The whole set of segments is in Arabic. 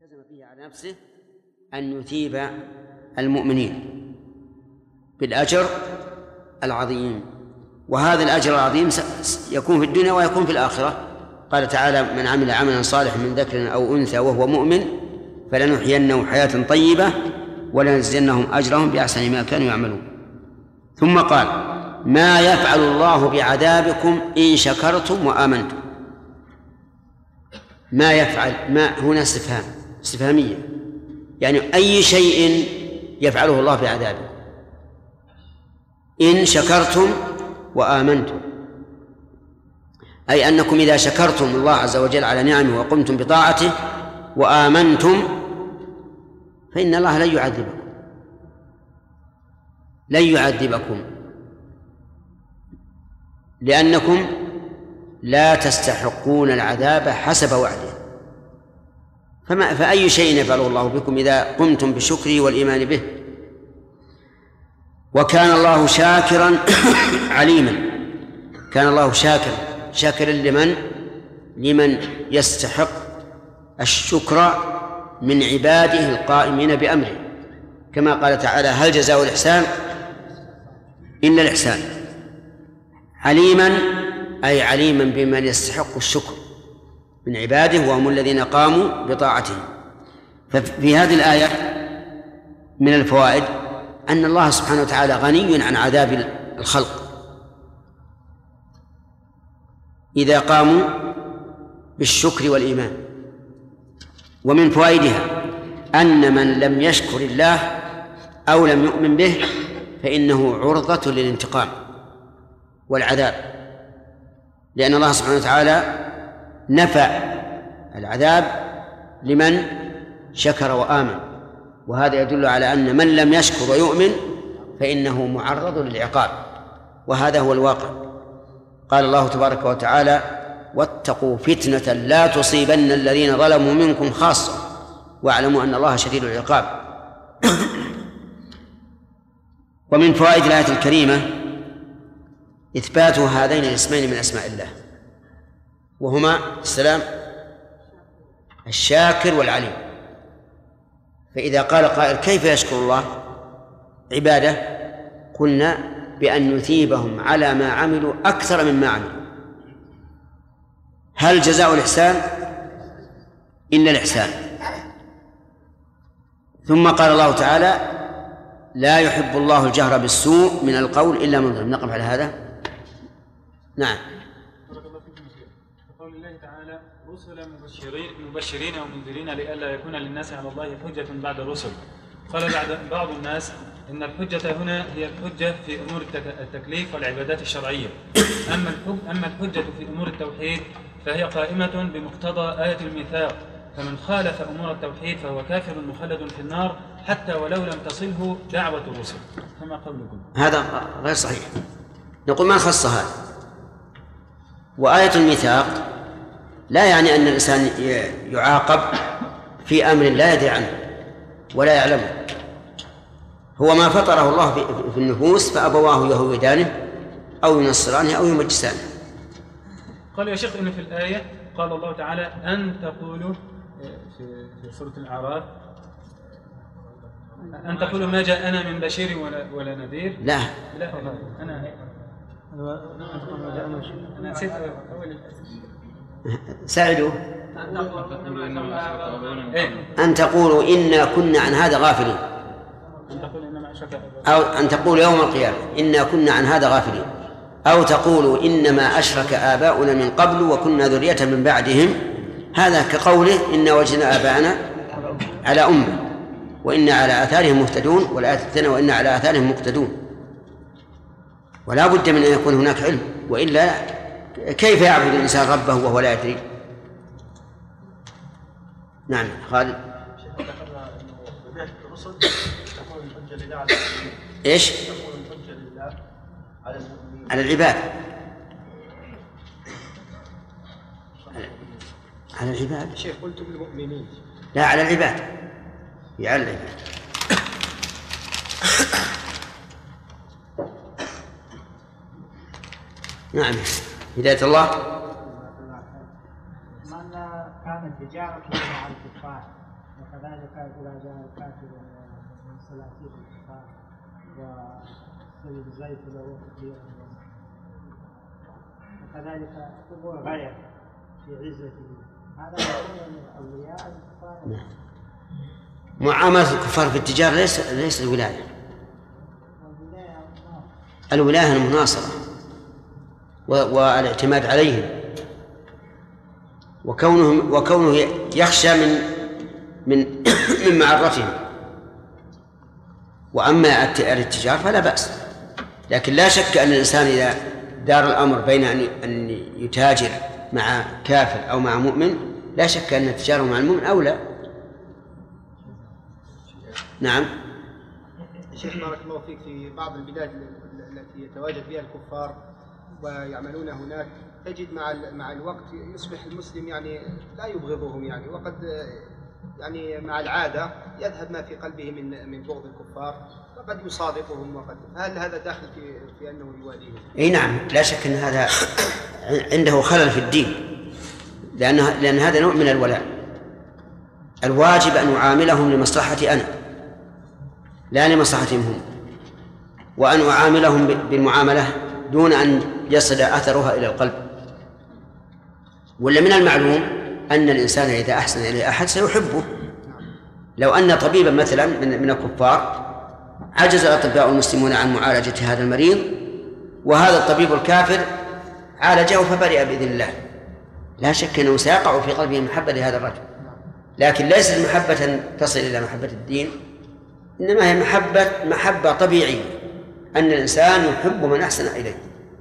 التزم فيه على نفسه أن يثيب المؤمنين بالأجر العظيم، وهذا الأجر العظيم يكون في الدنيا ويكون في الآخرة. قال تعالى: من عمل عملا صالحا من ذكر أو أنثى وهو مؤمن فلنحيينه حياة طيبة ولنجزينهم أجرهم بأحسن ما كانوا يعملون. ثم قال: ما يفعل الله بعذابكم إن شكرتم وآمنتم. ما يفعل، ما هنا استفهامية، يعني أي شيء يفعله الله بعذابكم إن شكرتم وآمنتم، أي أنكم إذا شكرتم الله عز وجل على نعمه وقمتم بطاعته وآمنتم فإن الله لن يعذبكم لأنكم لا تستحقون العذاب حسب وعده. فأي شيء يفعله الله بكم إذا قمتم بشكره والإيمان به. وكان الله شاكرا عليما. كان الله شاكرا لمن يستحق الشكر من عباده القائمين بأمره، كما قال تعالى: هل جزاء الإحسان إلا الإحسان. عليما أي عليما بمن يستحق الشكر من عباده وهم الذين قاموا بطاعته. ففي هذه الآية من الفوائد أن الله سبحانه وتعالى غني عن عذاب الخلق إذا قاموا بالشكر والإيمان. ومن فوائدها أن من لم يشكر الله أو لم يؤمن به فإنه عرضة للانتقام والعذاب، لأن الله سبحانه وتعالى نفى العذاب لمن شكر وآمن، وهذا يدل على أن من لم يشكر ويؤمن فإنه معرض للعقاب، وهذا هو الواقع. قال الله تبارك وتعالى: واتقوا فتنة لا تصيبن الذين ظلموا منكم خاصة واعلموا أن الله شديد العقاب. ومن فوائد الآية الكريمة إثبات هذين الاسمين من أسماء الله، وهما السلام الشاكر والعليم. فإذا قال قائل: كيف يشكر الله عباده؟ قلنا بأن يثيبهم على ما عملوا أكثر مما عملوا. هل جزاء الإحسان إلا الإحسان؟ ثم قال الله تعالى: لا يحب الله الجهر بالسوء من القول إلا من ظلم. نقف على هذا. نعم. قول الله تعالى: رسلا مبشرين ومنذرين لئلا يكون للناس على الله حجة بعد الرسل. قال بعض الناس إن الحجة هنا هي الحجة في أمور التكليف والعبادات الشرعية، أما الحجة في أمور التوحيد فهي قائمة بمقتضى آية الميثاق، فمن خالف أمور التوحيد فهو كافر مخلد في النار حتى ولو لم تصله دعوة الرسل. فما قولكم؟ هذا غير صحيح. نقول ما خص هذا. وآية الميثاق لا يعني أن الإنسان يعاقب في أمر لا يدري عنه ولا يعلمه. هو ما فطره الله في النفوس فأبواه يهودانه أو ينصرانه أو يمجسانه. قال يا شيخ إن في الآية قال الله تعالى: أن تقولوا في سورة الأعراف أن تقولوا ما جاءنا من بشير ولا نذير. لا أنا نسيت أول ساعدوا. أن تقولوا إنا كنا عن هذا غافلين، أو أن تقولوا يوم القيامة إنا كنا عن هذا غافلين، أو تقولوا إنما أشرك آباؤنا من قبل وكنا ذرية من بعدهم. هذا كقوله إنا وجدنا آباءنا على أمة وإنا على آثارهم مهتدون، والآية الثانية وإنا على آثارهم مقتدون. ولا بد من أن يكون هناك علم، وإلا كيف يعبد الإنسان ربه وهو لا يدري؟ نعم خالد. إيش؟ على العباد. على العباد. شيخ قلت بالمؤمنين. لا، على العباد. على العباد. نعم. هداية الله. من كانت تجارته مع الكفار وكذلك إذا جاء الكافر من سلاطين الكفار وسلب الزيت له كثيرا، وكذلك حضور غير في عزته، هذا يكون أولياء الكفار. معاملة الكفار في التجارة ليس الولاية. الولاية المناصرة والاعتماد عليهم، وكونه يخشى من معرتهم. وأما الاتجار فلا بأس، لكن لا شك أن الإنسان إذا دار الأمر بين أن يتاجر مع كافر أو مع مؤمن، لا شك أن التجارة مع المؤمن أولى. نعم. شيخ بارك الله فيك، في بعض البلاد التي يتواجد فيها الكفار ويعملون هناك، تجد مع الوقت يصبح المسلم يعني لا يبغضهم، يعني وقد يعني مع العادة يذهب ما في قلبه من بغض الكفار، فقد يصادقهم. هل هذا داخل في أنه يواليهم؟ اي نعم، لا شك أن هذا عنده خلل في الدين، لأن هذا نوع من الولاء. الواجب أن أعاملهم لمصلحتي أنا لا لمصلحتهم هم، وأن أعاملهم بالمعاملة دون أن يصل أثرها إلى القلب. ولا من المعلوم أن الإنسان إذا أحسن إلى أحد سيحبه. لو أن طبيبا مثلا من الكفار عجز الأطباء المسلمون عن معالجة هذا المريض، وهذا الطبيب الكافر عالجه فبرئ بإذن الله، لا شك أنه سيقع في قلبه محبة لهذا الرجل، لكن ليست محبة تصل إلى محبة الدين، إنما هي محبة طبيعية، أن الإنسان يحب من أحسن إليه.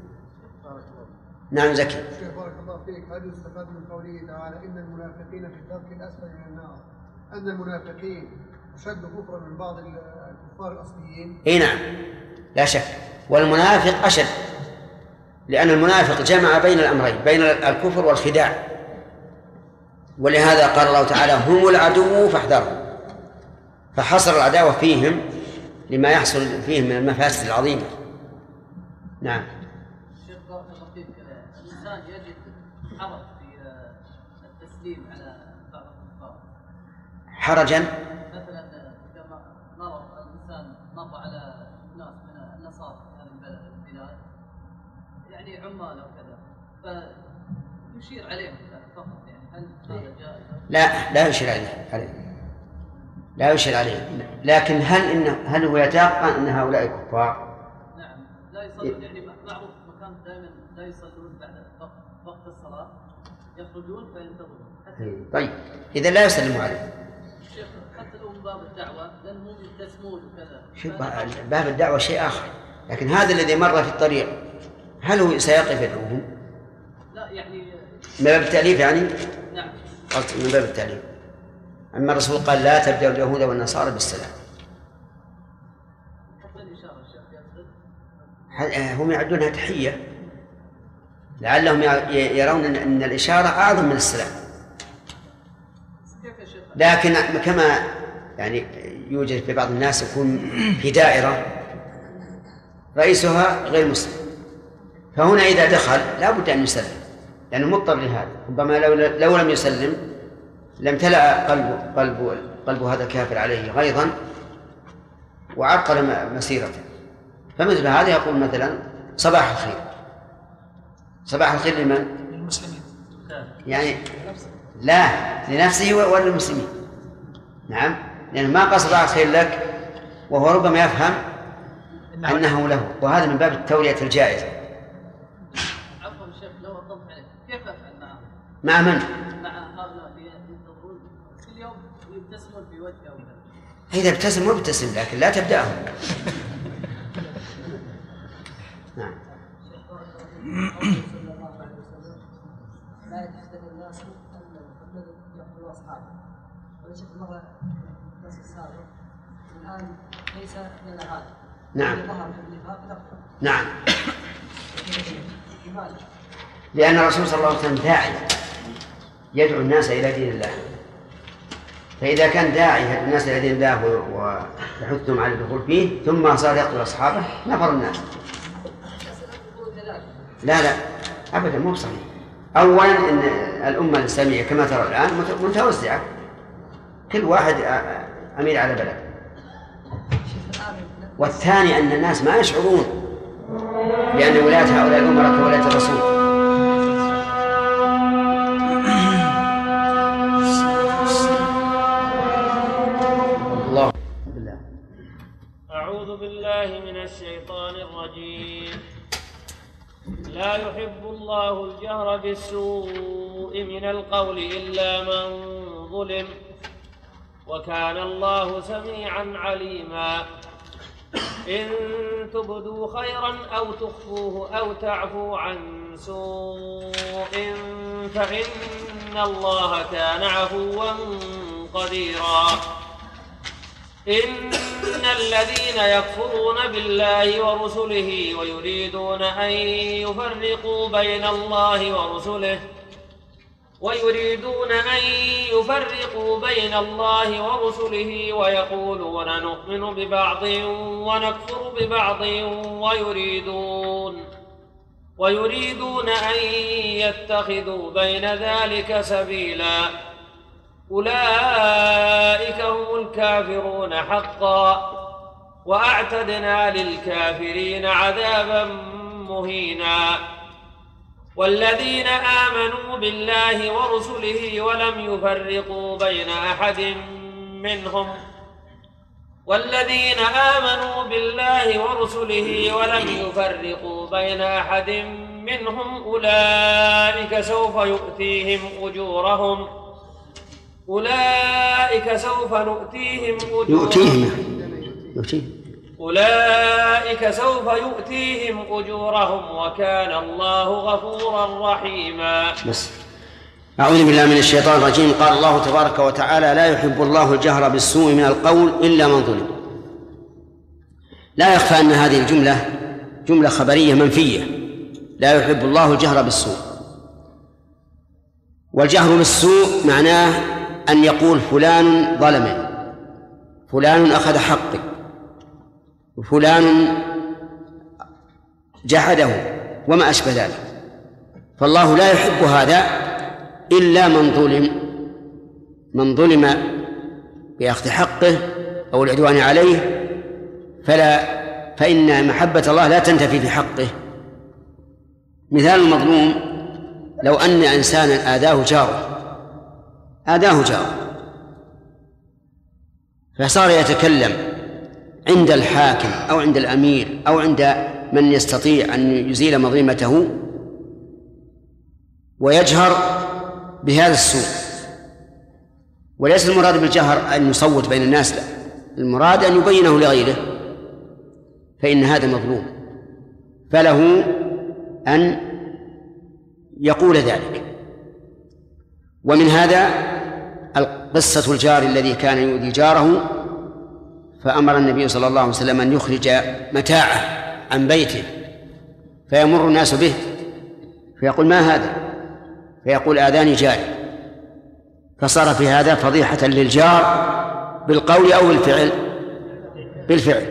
نعم زكي. شيخ بارك الله فيك، هل يستفاد من قوله تعالى إن المنافقين في الدرك الأسفل من النار، أن المنافقين أشد كفرا من بعض الكفار الأصليين؟ إيه نعم لا شك، والمنافق أشد، لأن المنافق جمع بين الأمرين، بين الكفر والخداع، ولهذا قال الله تعالى هم العدو فاحذرهم، فحصر العداوة فيهم لما يحصل فيهم من المفاسد العظيمة. نعم. شيخ بارك الله فيك، الإنسان يجد حرج في التسليم على بعض الكفار. حرجا؟ مثلا إذا مر الإنسان مر على ناس من النصارى في هذه البلاد، يعني عمال وكذا، فيشير عليهم فقط، يعني هل هذا جائز؟ لا يشير عليه، لا يشير عليه، لكن هل هو يتيقن أن هؤلاء كفار؟ نعم، لا يصلون، يعني معروف مكان دائما لا يصلون بعد وقت الصلاة، يخرجون فينتظرون. طيب إذا لا يسلموا عليه. شيخ حتى لو من باب الدعوة لأنهم يبتسمون وكذا. شوف باب الدعوة شيء آخر، لكن هذا الذي مر في الطريق هل هو سيقف يدعوهم؟ لا يعني من باب التأليف يعني؟ نعم. قلت من باب التأليف. أما الرسول قال لا تبدأوا اليهود والنصارى بالسلام. حتى الإشارة الشيخ هم يعدونها تحية، لعلهم يرون أن الإشارة أعظم من السلام. لكن كما يعني يوجد في بعض الناس يكون في دائرة رئيسها غير مسلم، فهنا إذا دخل لا بد أن يسلم، لأنه مضطر لهذا. ربما لو لم يسلم لم تلأ قلب هذا الكافر عليه غيظا وعرقل مسيرته. فمثل هذا يقول مثلا صباح الخير. صباح الخير لمن؟ للمسلمين يعني لا لنفسه وللمسلمين. نعم، لأنه ما قال صباح الخير لك وهو ربما يفهم أنه له، وهذا من باب التورية الجائزة. عفوا شيخ لو أطلت عليك، كيف أفعل معهم؟ مع من؟ مع هؤلاء ينتظرون كل يوم يبتسمون في وجهه وكذا. إذا ابتسم مبتسم، لكن لا تبدأهم. نعم. لا يتحدث الناس أن محمد يقتل أصحابه، وليس مرة الناس السابق الآن ليس لنا هذا. نعم. ظهر في النفاق نقتل. نعم. لماذا؟ لأن الرسول صلى الله عليه وسلم داعي يدعو الناس إلى دين الله، فإذا كان داعي يدعو الناس إلى دين الله ويحثهم على الدخول فيه ثم صار يقتل أصحابه نفر الناس. لا أبدا مو صحيح. أولا إن الأمة الإسلامية كما ترى الآن متوزعة، كل واحد أمير على بلد. والثاني أن الناس ما يشعرون بأن ولاية هؤلاء الأمراء كولاية الرسول. الله بالله. أعوذ بالله من الشيطان الرجيم. لا يحب الله الجهر بالسوء من القول إلا من ظلم، وكان الله سميعا عليما. إن تبدوا خيرا أو تخفوه أو تعفو عن سوء فإن الله كان عفوا قديرا. إن الذين يكفرون بالله ورسله ويريدون أن يفرقوا بين الله ورسله ويقولون نؤمن ببعض ونكفر ببعض ويريدون أن يتخذوا بين ذلك سبيلا. أولئك هم الكافرون حقا، وأعتدنا للكافرين عذابا مهينا. والذين آمنوا بالله ورسله ولم يفرقوا بين أحد منهم أولئك سوف يؤتيهم أجورهم وكان الله غفورا رحيما. بس. أعوذ بالله من الشيطان الرجيم. قال الله تبارك وتعالى: لا يحب الله الجهر بالسوء من القول إلا من ظلم. لا يخفى أن هذه الجملة جملة خبرية منفية. لا يحب الله الجهر بالسوء. والجهر بالسوء معناه أن يقول فلان ظلم، فلان أخذ حقي، وفلان جحده وما أشبه ذلك. فالله لا يحب هذا إلا من ظلم بأخذ حقه أو العدوان عليه، فإن محبة الله لا تنتفي في حقه. مثال المظلوم: لو أن إنسانا آذاه جاره فصار يتكلم عند الحاكم أو عند الأمير أو عند من يستطيع أن يزيل مظلمته، ويجهر بهذا السوء. وليس المراد بالجهر أن يصوت بين الناس، لا، المراد أن يبينه لغيره، فإن هذا مظلوم، فله أن يقول ذلك. ومن هذا قصة الجار الذي كان يؤذي جاره، فأمر النبي صلى الله عليه وسلم أن يخرج متاعه عن بيته، فيمر الناس به فيقول: ما هذا؟ فيقول: آذاني جاري. فصار في هذا فضيحة للجار بالقول أو بالفعل.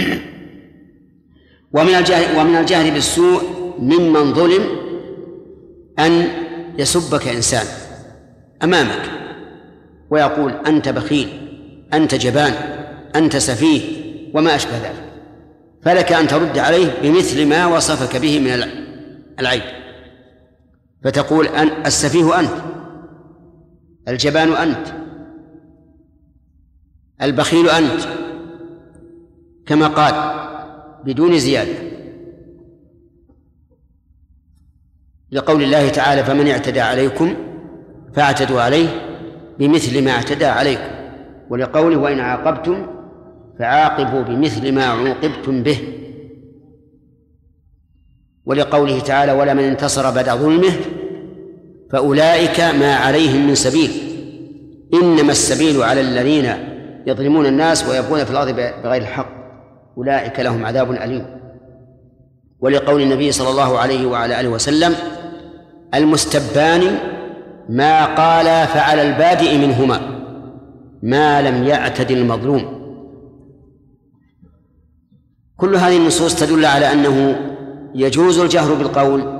ومن الجهل بالسوء ممن ظلم أن يسبك إنسان أمامك ويقول: أنت بخيل، أنت جبان، أنت سفيه، وما أشبه ذلك، فلك أن ترد عليه بمثل ما وصفك به من العيب، فتقول: السفيه أنت، الجبان أنت، البخيل أنت، كما قال بدون زيادة، لقول الله تعالى: فمن اعتدى عليكم فاعتدوا عليه بمثل ما اعتدى عليكم، ولقوله: وإن عاقبتم فعاقبوا بمثل ما عوقبتم به، ولقوله تعالى: ولمن انتصر بعد ظلمه فأولئك ما عليهم من سبيل، إنما السبيل على الذين يظلمون الناس ويبغون في الأرض بغير الحق، أولئك لهم عذاب أليم. ولقول النبي صلى الله عليه وعلى آله وسلم: المستبان ما قال فعلى البادئ منهما ما لم يعتد المظلوم. كل هذه النصوص تدل على أنه يجوز الجهر بالقول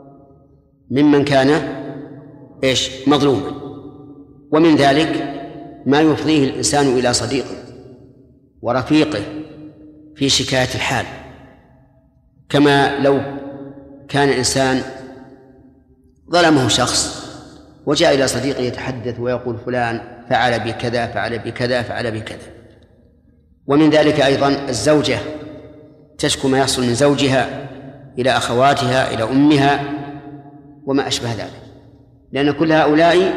ممن كان مظلوما. ومن ذلك ما يفضيه الإنسان إلى صديقه ورفيقه في شكاية الحال، كما لو كان الإنسان ظلمه شخص وجاء إلى صديقه يتحدث ويقول فلان فعل بكذا فعل بكذا فعل بكذا. ومن ذلك أيضا الزوجة تشكو ما يحصل من زوجها إلى أخواتها إلى أمها وما أشبه ذلك، لأن كل هؤلاء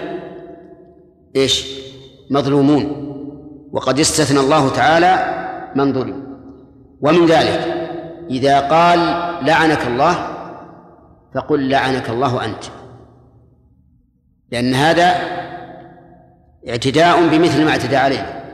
مظلومون، وقد استثنى الله تعالى من ظلم. ومن ذلك إذا قال لعنك الله فقل لعنك الله أنت، لأن هذا اعتداء بمثل ما اعتدى عليه.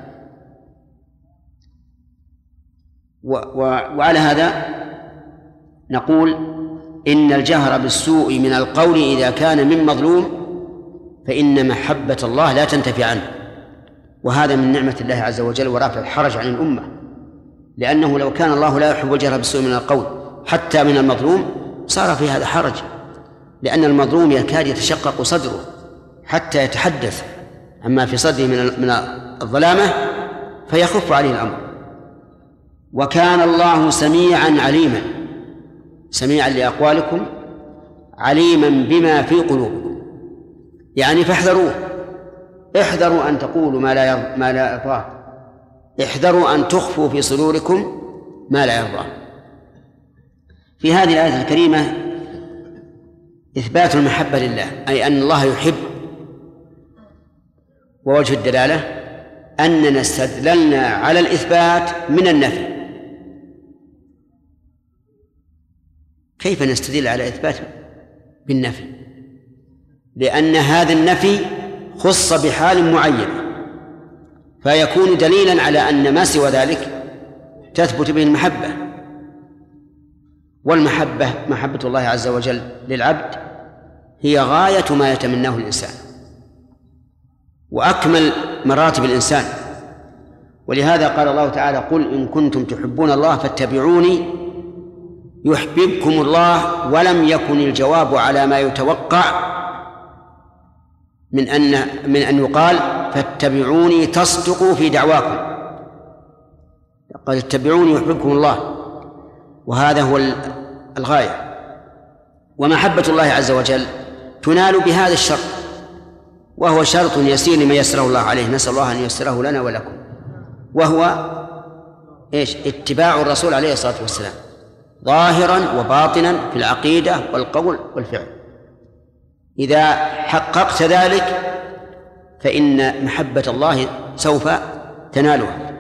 وعلى هذا نقول إن الجهر بالسوء من القول إذا كان من مظلوم فإن محبة الله لا تنتفي عنه، وهذا من نعمة الله عز وجل ورافع الحرج عن الأمة، لأنه لو كان الله لا يحب الجهر بالسوء من القول حتى من المظلوم صار في هذا حرج، لأن المظلوم يكاد يتشقق صدره حتى يتحدث عما في صدره من الظلامة فيخف عليه الأمر. وكان الله سميعا عليما، سميعا لأقوالكم عليما بما في قلوبكم، يعني فاحذروه، احذروا أن تقولوا ما لا يرضاه، احذروا أن تخفوا في صدوركم ما لا يرضاه. في هذه الآية الكريمة إثبات المحبة لله، أي أن الله يحب. ووجه الدلالة أننا استدللنا على الإثبات من النفي. كيف نستدل على إثبات بالنفي؟ لأن هذا النفي خص بحال معينة، فيكون دليلا على أن ما سوى ذلك تثبت به المحبة. والمحبة محبة الله عز وجل للعبد هي غاية ما يتمناه الإنسان وأكمل مراتب الإنسان. ولهذا قال الله تعالى قل إن كنتم تحبون الله فاتبعوني يحببكم الله. ولم يكن الجواب على ما يتوقع من أن يقال فاتبعوني تصدقوا في دعواكم، قال اتبعوني يحببكم الله، وهذا هو الغاية. ومحبة الله عز وجل تنال بهذا الشرط، وهو شرط يسير لمن يسره الله عليه، نسأل الله أن ييسره لنا ولكم، وهو اتباع الرسول عليه الصلاة والسلام ظاهرا وباطنا في العقيدة والقول والفعل. إذا حققت ذلك فإن محبة الله سوف تنالها.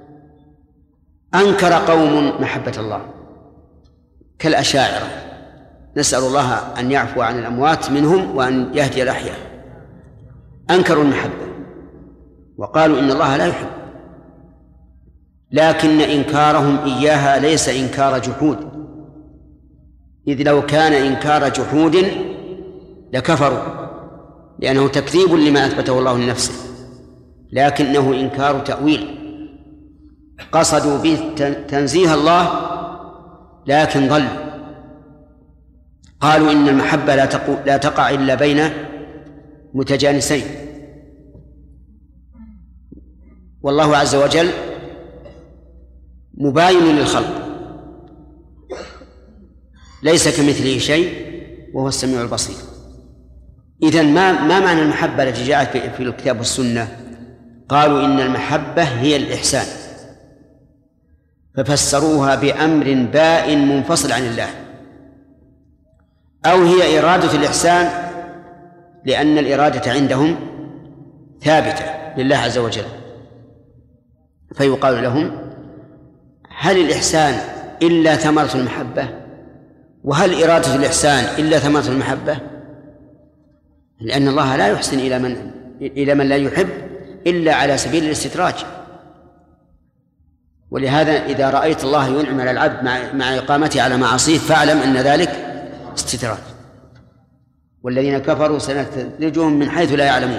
أنكر قوم محبة الله كالأشاعرة، نسأل الله أن يعفو عن الأموات منهم وأن يهدي الأحياء، أنكروا المحبة وقالوا إن الله لا يحب، لكن إنكارهم إياها ليس إنكار جحود، إذ لو كان إنكار جحود لكفروا، لأنه تكذيب لما أثبته الله لنفسه، لكنه إنكار تأويل، قصدوا به تنزيه الله لكن ضلوا. قالوا إن المحبة لا تقع إلا بين متجانسين، والله عز وجل مباين للخلق ليس كمثله شيء وهو السميع البصير. إذن ما معنى المحبة التي جاءت في الكتاب والسنة؟ قالوا إن المحبة هي الإحسان، ففسروها بأمر بائن منفصل عن الله، أو هي إرادة الإحسان لأن الإرادة عندهم ثابتة لله عز وجل، فيقال لهم هل الإحسان إلا ثمرة المحبة؟ وهل إرادة الإحسان إلا ثمرة المحبة؟ لأن الله لا يحسن إلى من لا يحب إلا على سبيل الاستدراج. ولهذا إذا رأيت الله ينعم على العبد مع إقامته على معاصيه فاعلم أن ذلك استدراج. والذين كفروا سنستدرجهم من حيث لا يعلمون.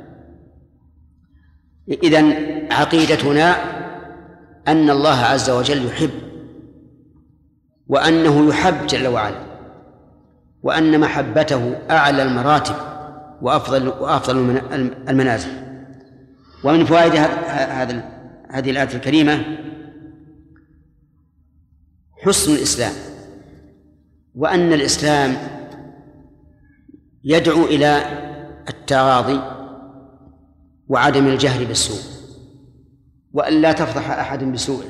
إذن عقيدتنا أن الله عز وجل يحب، وأنه يحب جل وعلا، وأن محبته أعلى المراتب وأفضل المنازل. ومن فوائد هذه الآية الكريمة حسن الإسلام، وأن الإسلام يدعو إلى التغاضي وعدم الجهر بالسوء، وأن لا تفضح أحد بسوء.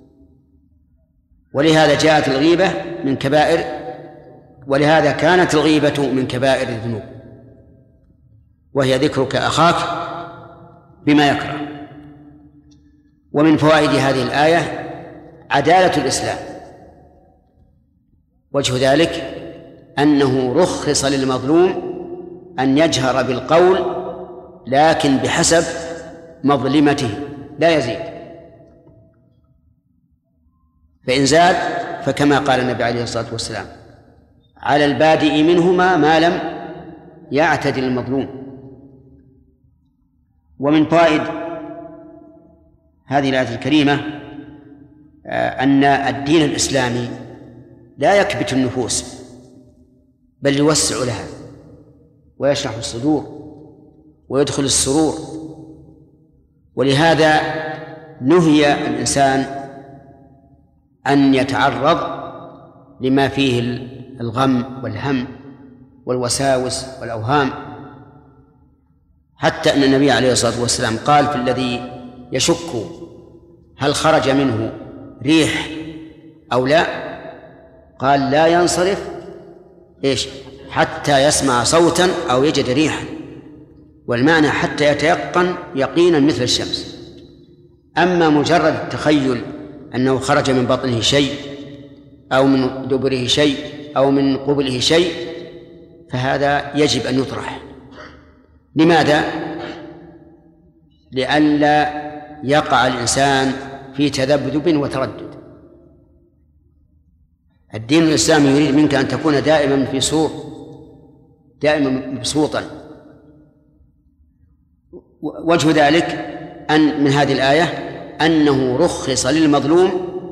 ولهذا جاءت الغيبة من كبائر، ولهذا كانت الغيبة من كبائر الذنوب، وهي ذكرك أخاك بما يكره. ومن فوائد هذه الآية عدالة الإسلام، وجه ذلك أنه رخص للمظلوم أن يجهر بالقول لكن بحسب مظلمته لا يزيد، فإن زاد فكما قال النبي عليه الصلاة والسلام على البادئ منهما ما لم يعتدل المظلوم. ومن فوائد هذه الآية الكريمة أن الدين الإسلامي لا يكبت النفوس بل يوسع لها ويشرح الصدور ويدخل السرور. ولهذا نهي الإنسان أن يتعرض لما فيه الغم والهم والوساوس والأوهام، حتى أن النبي عليه الصلاة والسلام قال في الذي يشك هل خرج منه ريح أو لا، قال لا ينصرف حتى يسمع صوتا أو يجد ريحا، والمعنى حتى يتيقن يقينا مثل الشمس. أما مجرد التخيل أنه خرج من بطنه شيء أو من دبره شيء أو من قبله شيء فهذا يجب أن يطرح. لماذا؟ لئلا يقع الإنسان في تذبذب وتردد. الدين الإسلامي يريد منك أن تكون دائما في سور، دائما مبسوطا. وجه ذلك أن من هذه الآية أنه رخص للمظلوم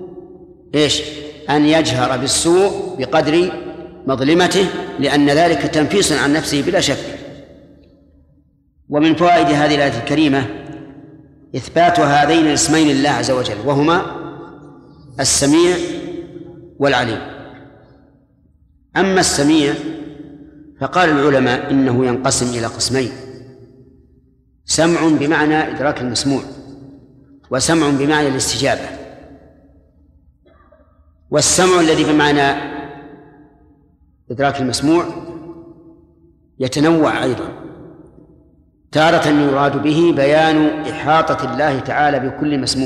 أن يجهر بالسوء بقدر مظلمته، لأن ذلك تنفيس عن نفسه بلا شك. ومن فوائد هذه الآية الكريمة إثبات هذين الاسمين لله عز وجل، وهما السميع والعليم. أما السميع فقال العلماء إنه ينقسم إلى قسمين: سمع بمعنى إدراك المسموع، وسمع بمعنى الاستجابة. والسمع الذي بمعنى إدراك المسموع يتنوع أيضا، تارة يراد به بيان إحاطة الله تعالى بكل مسموع،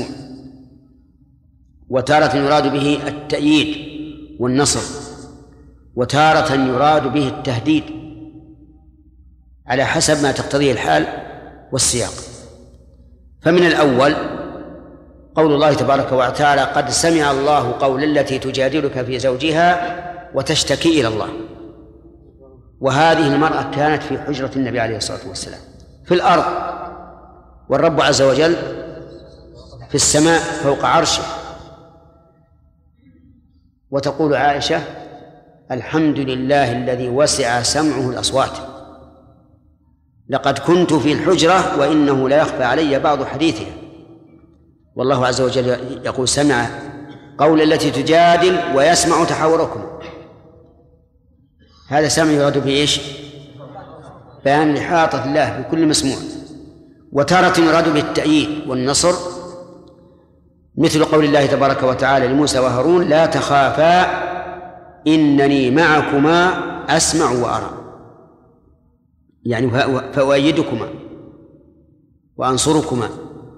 وتارة يراد به التأييد والنصر، وتارة يراد به التهديد على حسب ما تقتضيه الحال والسياق. فمن الأول قول الله تبارك وتعالى: قد سمع الله قول التي تجادلك في زوجها وتشتكي إلى الله. وهذه المرأة كانت في حجرة النبي عليه الصلاة والسلام في الأرض، والرب عز وجل في السماء فوق عرشه. وتقول عائشة: الحمد لله الذي وسع سمعه الأصوات، لقد كنت في الحجرة وإنه لا يخفى علي بعض حديثها. والله عز وجل يقول: سمع قول التي تجادل ويسمع تحاوركم. هذا سمع يراد به بيان إحاطة الله بكل مسموع. وتارة يراد به التأييد والنصر، مثل قول الله تبارك وتعالى لموسى وهارون: لا تخافا إنني معكما أسمع وأرى، يعني فأؤيدكما وأنصركما.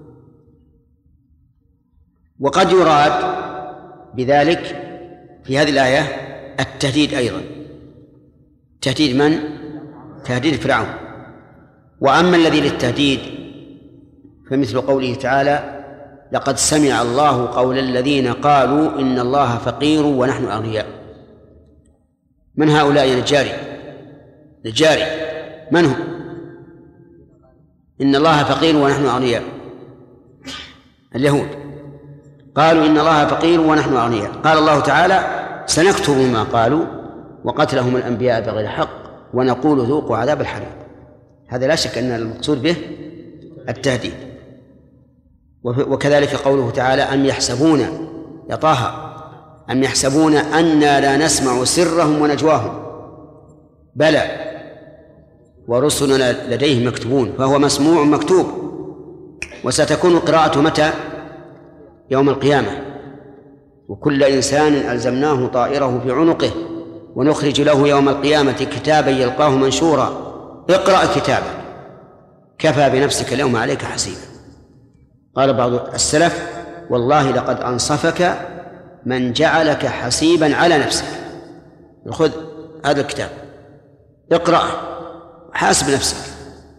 وقد يراد بذلك في هذه الآية التهديد أيضا. تهديد من؟ تهديد فرعون. وأما الذي للتهديد فمثل قوله تعالى: لقد سمع الله قول الذين قالوا إن الله فقير ونحن أغنياء. من هؤلاء؟ الجاري من هم؟ إن الله فقير ونحن أغنياء. اليهود قالوا إن الله فقير ونحن أغنياء. قال الله تعالى: سنكتب ما قالوا وقتلهم الأنبياء بغير حق ونقول ذوقوا عذاب الحريق. هذا لا شك أن المقصود به التهديد. وكذلك قوله تعالى أم يحسبون يا طه أم يحسبون أنا لا نسمع سرهم ونجواهم بلى ورسلنا لديه مكتوبون، فهو مسموع مكتوب. وستكون قراءته متى؟ يوم القيامة. وكل إنسان ألزمناه طائره في عنقه ونخرج له يوم القيامة كتابا يلقاه منشورا اقرأ كتابك كفى بنفسك اليوم عليك حسيبا. قال بعض السلف والله لقد أنصفك من جعلك حسيبا على نفسك. خذ هذا الكتاب اقرأ حاسب نفسك.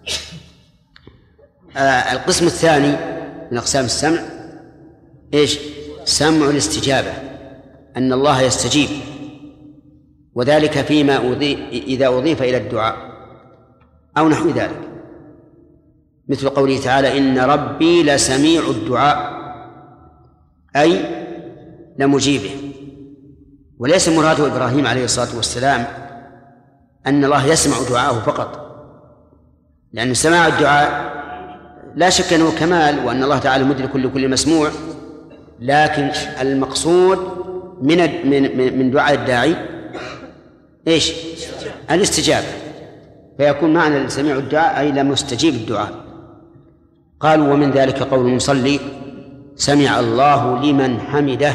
القسم الثاني من أقسام السمع إيش؟ سمع الاستجابة، أن الله يستجيب، وذلك فيما إذا أضيف إلى الدعاء أو نحو ذلك، مثل قوله تعالى إن ربي لسميع الدعاء أي لمجيبه. وليس مراده إبراهيم عليه الصلاة والسلام أن الله يسمع دعاءه فقط، لأن سماع الدعاء لا شك أنه كمال وأن الله تعالى مدرك لكل مسموع، لكن المقصود من دعاء الداعي إيش؟ الاستجابة، فيكون معنى سميع الدعاء أي لمستجيب الدعاء. قالوا ومن ذلك قول المصلي سمع الله لمن حمده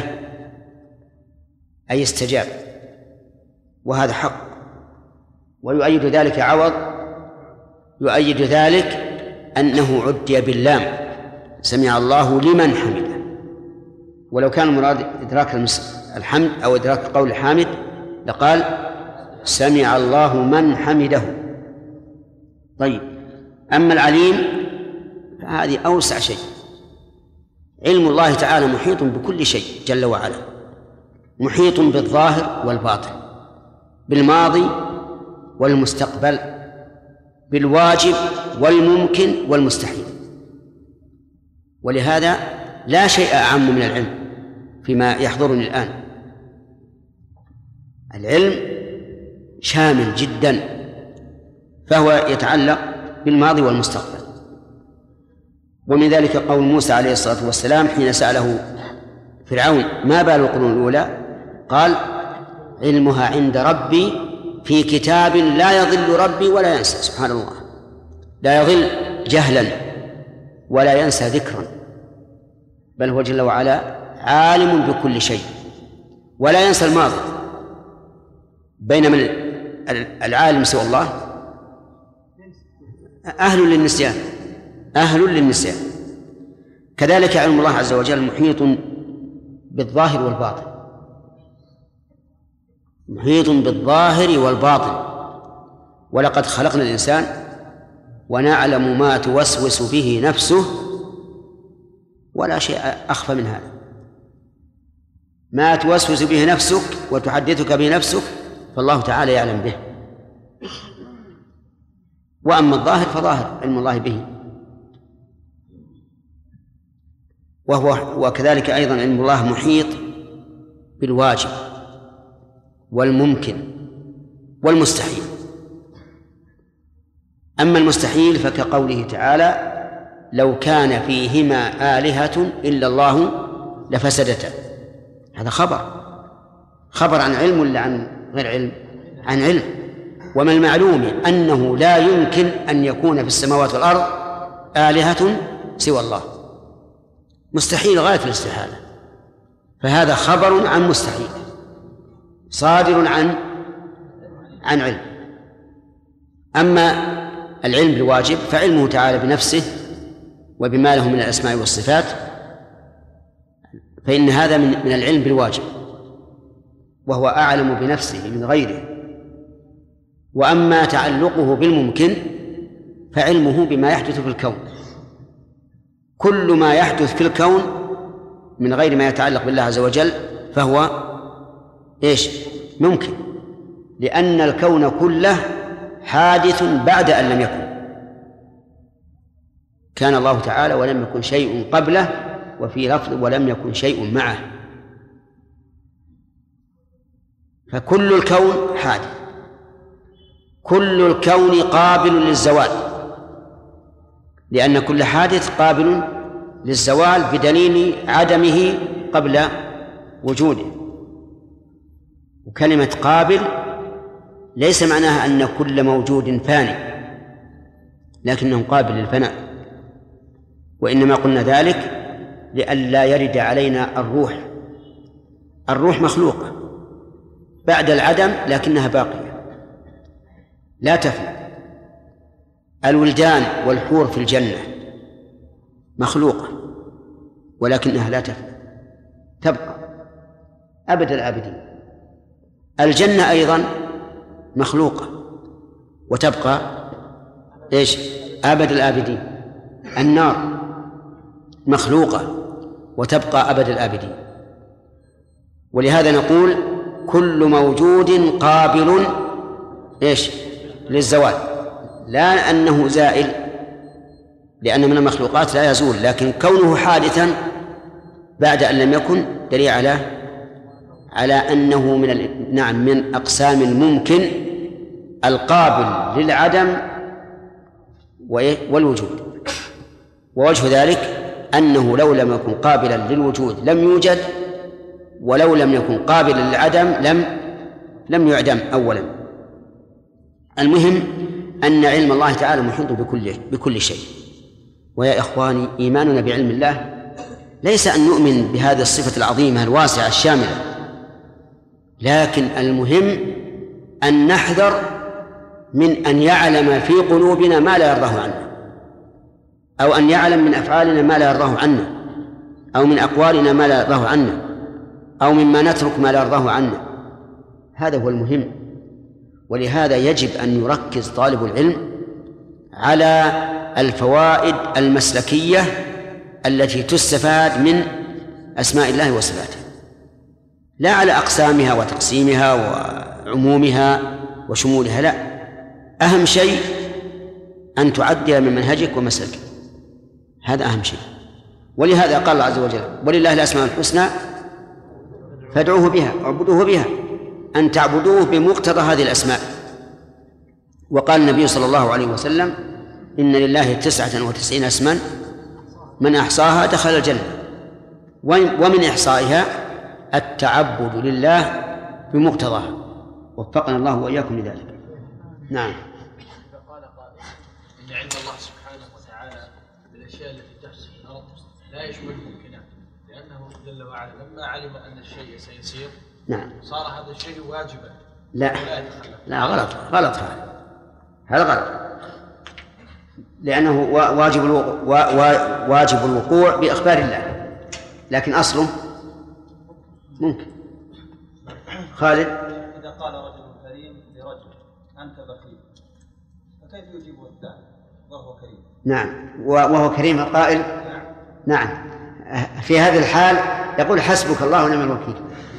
أي استجاب، وهذا حق. ويؤيد ذلك عوض يؤيد ذلك أنه عدي باللام سمع الله لمن حمده، ولو كان المراد إدراك الحمد أو إدراك قول الحامد لقال سمع الله من حمده. طيب، أما العليم فهذه أوسع شيء. علم الله تعالى محيط بكل شيء جل وعلا، محيط بالظاهر والباطن، بالماضي والمستقبل، بالواجب والممكن والمستحيل. ولهذا لا شيء أعم من العلم فيما يحضرني الآن. العلم شامل جدا، فهو يتعلق بالماضي والمستقبل. ومن ذلك قول موسى عليه الصلاة والسلام حين سأله فرعون ما بال القرون الأولى قال علمها عند ربي في كتاب لا يضل ربي ولا ينسى. سبحان الله، لا يضل جهلا ولا ينسى ذكرا، بل هو جل وعلا عالم بكل شيء ولا ينسى الماضي. بينما العالم سوى الله أهل للنسيان، أهل للنسيان. كذلك علم الله عز وجل محيط بالظاهر والباطن، محيط بالظاهر والباطن. ولقد خلقنا الإنسان ونعلم ما توسوس به نفسه، ولا شيء أخفى من هذا. ما توسوس به نفسك وتحدثك به نفسك فالله تعالى يعلم به. وأما الظاهر فظاهر علم الله به. وكذلك أيضا علم الله محيط بالواجب والممكن والمستحيل. أما المستحيل فكقوله تعالى لو كان فيهما آلهة إلا الله لفسدتا. هذا خبر عن علم ولا عن غير علم؟ عن علم. ومن المعلوم أنه لا يمكن أن يكون في السماوات والأرض آلهة سوى الله، مستحيل غاية الاستحالة. فهذا خبر عن مستحيل صادر عن علم. أما العلم بالواجب فعلمه تعالى بنفسه وبما له من الأسماء والصفات، فإن هذا من العلم بالواجب، وهو أعلم بنفسه من غيره. وأما تعلقه بالممكن فعلمه بما يحدث في الكون. كل ما يحدث في الكون من غير ما يتعلق بالله عز وجل فهو إيش؟ ممكن، لأن الكون كله حادث بعد أن لم يكن. كان الله تعالى ولم يكن شيء قبله، وفي لفظ ولم يكن شيء معه. فكل الكون حادث، كل الكون قابل للزوال، لأن كل حادث قابل للزوال بدليل عدمه قبل وجوده. وكلمة قابل ليس معناها أن كل موجود فاني، لكنه قابل للفناء، وإنما قلنا ذلك لئلا يرد علينا الروح. الروح مخلوقة بعد العدم لكنها باقية لا تفنى. الولدان والحور في الجنة مخلوقة ولكنها لا تفنى، تبقى أبد الآبدين. الجنة أيضا مخلوقة وتبقى إيش؟ أبد الآبدين. النار مخلوقة وتبقى أبد الآبدين. ولهذا نقول كل موجود قابل إيش؟ للزوال، لا أنه زائل، لأن من المخلوقات لا يزول، لكن كونه حادثا بعد أن لم يكن دليل على أنه من أقسام الممكن القابل للعدم والوجود. ووجه ذلك أنه لو لم يكن قابلا للوجود لم يوجد، ولو لم يكن قابلا للعدم لم يعدم أولا. المهم أن علم الله تعالى محيط بكل شيء. ويا إخواني، إيماننا بعلم الله ليس أن نؤمن بهذه الصفة العظيمة الواسعة الشاملة، لكن المهم أن نحذر من أن يعلم في قلوبنا ما لا يرضاه عنا، أو أن يعلم من أفعالنا ما لا يرضاه عنا، أو من أقوالنا ما لا يرضاه عنا، أو مما نترك ما لا يرضاه عنا. هذا هو المهم. ولهذا يجب أن يركز طالب العلم على الفوائد المسلكية التي تستفاد من أسماء الله وصفاته، لا على أقسامها وتقسيمها وعمومها وشمولها، لا. أهم شيء أن تعدل من منهجك ومسلكك، هذا أهم شيء. ولهذا قال الله عز وجل: ولله الأسماء الحسنى فادعوه بها واعبدوه بها، أن تعبدوه بمقتضى هذه الأسماء. وقال النبي صلى الله عليه وسلم: إن لله 99 اسما من أحصاها دخل الجنة. ومن إحصائها التعبد لله بمقتضاها، وفقنا الله وإياكم لذلك. نعم. قال قائل إن علم الله سبحانه وتعالى بالأشياء التي تحصل في الأرض لا يشمل الممكنات، لأنه جل وعلا لما علم أن الشيء سيصير نعم صار هذا الشيء واجبا. لا غلط هذا غلط، لأنه واجب الوقوع بإخبار الله، لكن أصله ممكن. خالد: إذا قال رجل كريم لرجل أنت بخيل، فكيف يجيبه الثاني وهو كريم؟ نعم، وهو كريم القائل نعم. في هذه الحال يقول: حسبك الله ونعم الوكيل.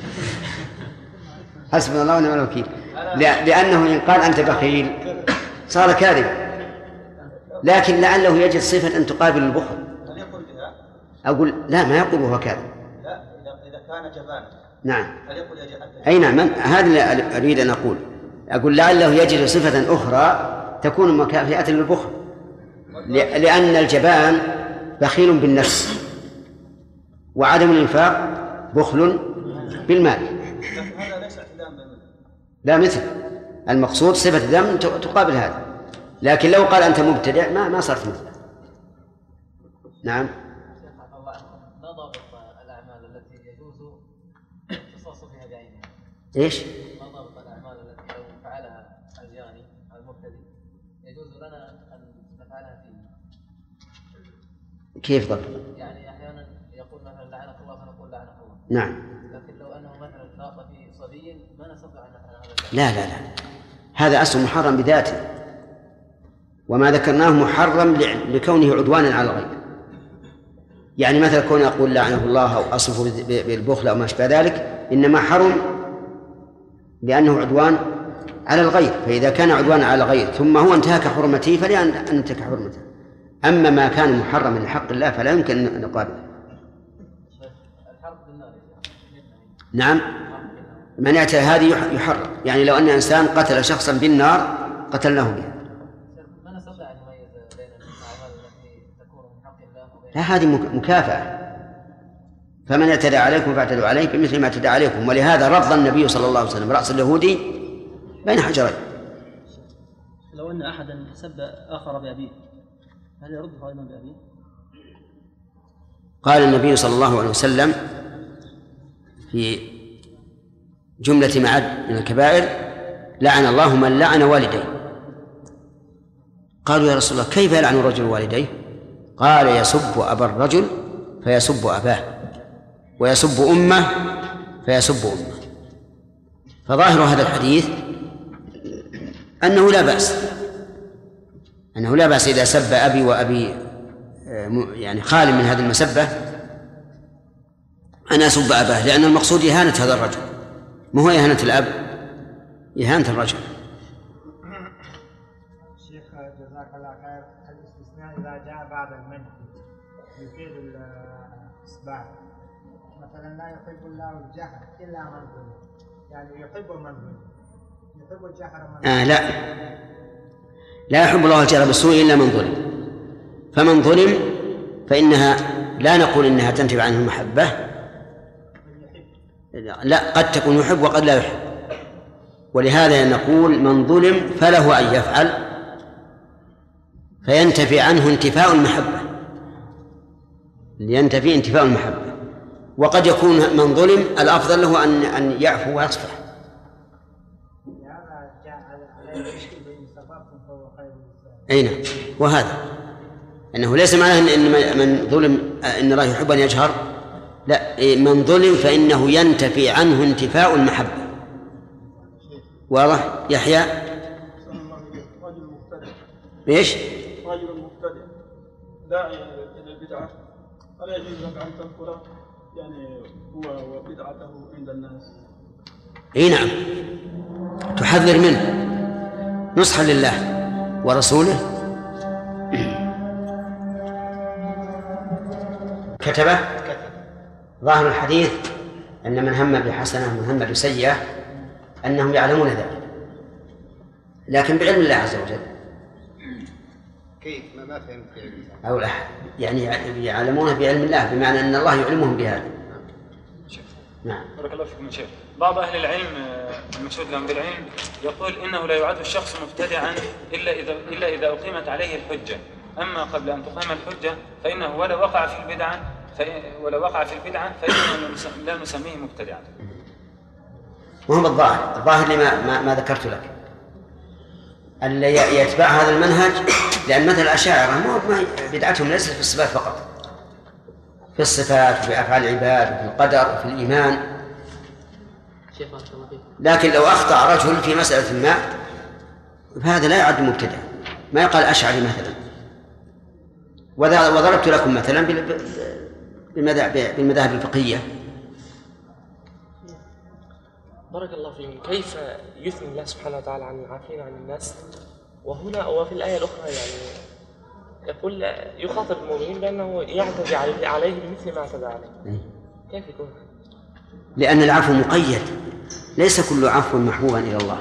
حسبنا الله ونعم الوكيل، لأنه إن قال أنت بخيل صار كاذبا، لكن لعله يجد صفة أن تقابل البخل. هل يقول بها؟ أقول لا، ما يقول وهو كاذب. لا، إذا كان جبانا. نعم. هل يقول يجب؟ أي نعم، هذا اللي أريد أن أقول لعله يجد صفة أخرى تكون مكافئة للبخل، لأن الجبان بخيل بالنفس، وعدم الإنفاق بخل بالمال. لكن هذا ليس اعتداء بالمثل. لا مثل، المقصود صفة ذم تقابل هذا، لكن لو قال أنت مبتدع ما صارت مثل. نعم. ما ضابط الأعمال التي يجوز اختصاص بها بعينها؟ إيش؟ ما ضابط الأعمال التي لو فعلها الجاني المبتدئ يجوز لنا أن نفعلها فيه؟ كيف ضبط؟ يعني أحيانا يقول مثلا لعنك الله فنقول لعنك الله. نعم. لكن لو أنه مثلا ساق في صبي ما نستطيع أن نفعل هذا. لا، هذا أصل محرم بذاته، وما ذكرناه محرم لكونه عدوانا على الغير. يعني مثلا كون يقول لعنه الله أو أصفه بالبخل أو ما أشبه ذلك، إنما حرم لأنه عدوان على الغير. فإذا كان عدوانا على الغير ثم هو انتهك حرمته فلأن انتهك حرمته. أما ما كان محرما لحق الله فلا يمكن أن نقابله. نعم، من يأتي هذه يحرم. يعني لو أن إنسان قتل شخصا بالنار قتلناه بها. ما نستطيع أن نميز بين الأعمال التي تكون لا، هذه مكافأة. فمن اعتدى عليكم فاعتدوا عليه بمثل ما اعتدى عليكم. ولهذا رضى النبي صلى الله عليه وسلم رأس اليهودي بين حجرين. لو أن أحدا سب آخر بأبيه هل يرده أيضا بأبيه؟ قال النبي صلى الله عليه وسلم في جملة معد من الكبائر: لعن الله من لعن والديه. قالوا: يا رسول الله كيف يلعن الرجل والديه؟ قال: يسب أبا الرجل فيسب أباه، ويسب أمه فيسب أمه. فظاهر هذا الحديث أنه لا بأس إذا سب أبي وأبي يعني خال من هذه المسبة أن أسب أباه، لأن المقصود إهانة هذا الرجل، ما هو إهانة الأب، إهانة الرجل. شيخ جزاك الله خير، الاستثناء إذا جاء بعد المنع يفيد الإثبات. مثلا لا يحب الله الجهر إلا من ظلم، يعني يحب من ظلم، يحب الجهر من لا يحب الله الجهر بالسوء إلا من ظلم. فمن ظلم فإنها لا نقول إنها تنتفع عنه المحبة، لا، قد تكون يحب وقد لا يحب. ولهذا نقول من ظلم فله أن يفعل فينتفي عنه انتفاء المحبة، لينتفي انتفاء المحبة. وقد يكون من ظلم الأفضل له أن يعفو ويصفح. أي نعم. وهذا أنه ليس معناه أن من ظلم أن الله يحب أن يجهر، لا، من ظلم فإنه ينتفي عنه انتفاء المحبة. واضح؟ يحيى رجل مبتدع. ايش؟ رجل مبتدع داعي إلى البدعة، ألا يجوز لك أن تذكر يعني هو وبدعته عند الناس؟ اي نعم، تحذر منه نصحا لله ورسوله. كتبه ظاهر الحديث أن من هم بحسنة ومن هم بسيئة أنهم يعلمون ذلك، لكن بعلم الله عز وجل. كيف؟ ما فهمت. أو لا، يعني يعلمونه بعلم الله، بمعنى أن الله يعلمهم بهذا. نعم. بارك الله فيكم يا شيخ. بعض أهل العلم المشهود لهم بالعلم يقول إنه لا يعد الشخص مبتدعا إلا إذا أقيمت عليه الحجة، أما قبل أن تقام الحجة فإنه ولو وقع في البدعة فإنه لا نسميه مبتدعا. وهم الظاهر لما ما ذكرت لك اللي يتبع هذا المنهج، لأن مثل الأشاعرة ما بدعتهم ليست في الصفات فقط، في الصفات وفي أفعال العباد وفي القدر وفي الإيمان. لكن لو أخطأ رجل في مسألة ما فهذا لا يعد مبتدع، ما يقال أشعري مثلا. وضربت لكم مثلا بالمذاهب الفقهية. بارك الله فيكم. كيف يثني الله سبحانه وتعالى عن العافين عن الناس، وهنا وفي الآية الأخرى يعني يقول يخاطب المؤمنين بأنه يعتدي عليه بمثل ما اعتدى عليه؟ كيف يكون؟ لأن العفو مقيد، ليس كل عفو محبوبا إلى الله.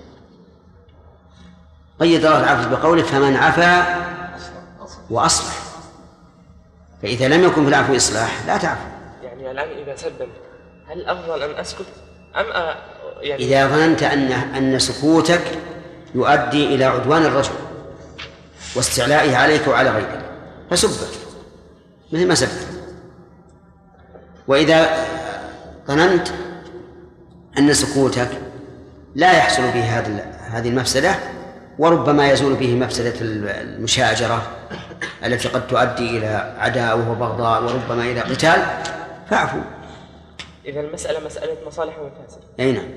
قيد الله العفو بقوله: فمن عفا وأصلح. فإذا لم يكن في العفو إصلاح لا تعفو. يعني الآن إذا سبني هل الأفضل أن أسكت أم يعني إذا ظننت أن سكوتك يؤدي إلى عدوان الرجل واستعلائه عليك وعلى غيرك فسبه مثل ما سبت. وإذا ظننت أن سكوتك لا يحصل به هذه المفسدة، وربما يزول به مفسدة المشاجرة التي قد تؤدي إلى عداوة وبغضاء وربما إلى قتال، فاعفوا. إذا المسألة مسألة مصالح ومفاسد. أي نعم.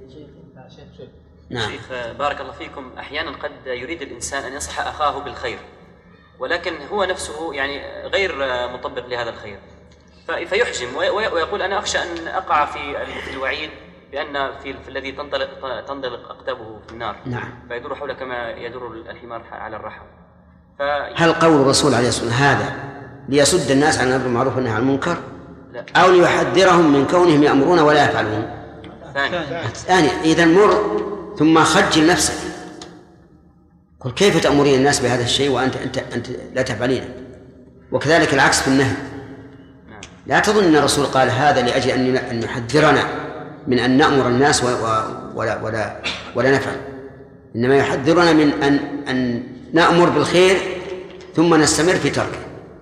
نعم. شيخ بارك الله فيكم، أحيانا قد يريد الإنسان أن ينصح أخاه بالخير، ولكن هو نفسه يعني غير مطبق لهذا الخير، فيحجم ويقول أنا أخشى أن أقع في الوعيد بأن في الذي تنطلق أقدامه في النار. نعم. فيدور حول كما يدور الحمار على الرحى. هل قول الرسول عليه الصلاة والسلام هذا ليصد الناس عن الأمر بالمعروف والنهي عن المنكر، لا، أو ليحذرهم من كونهم يأمرون ولا يفعلون؟ ثاني. إذا مر ثم خجل نفسك، قل كيف تأمرين الناس بهذا الشيء وأنت لا تفعلينه؟ وكذلك العكس في النهي. لا تظن أن الرسول قال هذا لأجل أن يحذرنا من أن نأمر الناس ولا نفعل، إنما يحذرنا من أن نأمر بالخير ثم نستمر في تركه.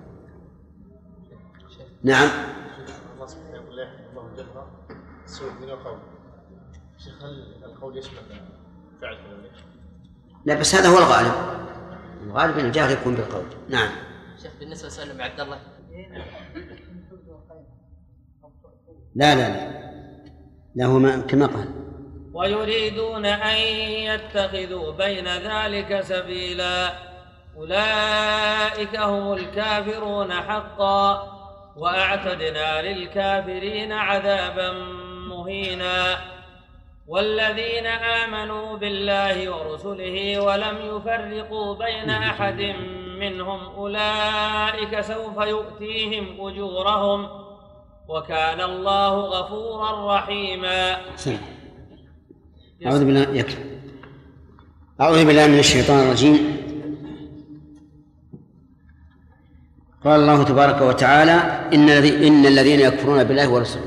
نعم. الله سبحانه يقول لا يحب الله الجهر السوء من القول. شيخ هل القول يشمل فعل ولا؟ لا بس هذا هو الغالب، الغالب أن الجهر يكون بالقول. نعم. شيخ بالنسبة لسؤال عبد الله. لا هو كما قال. ويريدون أن يتخذوا بين ذلك سبيلا أولئك هم الكافرون حقا وأعتدنا للكافرين عذابا مهينا. والذين آمنوا بالله ورسله ولم يفرقوا بين أحد منهم أولئك سوف يؤتيهم أجورهم وكان الله غفورا رحيما. أعوذ بالله من الشيطان الرجيم. قال الله تبارك وتعالى إن الذين يكفرون بالله ورسله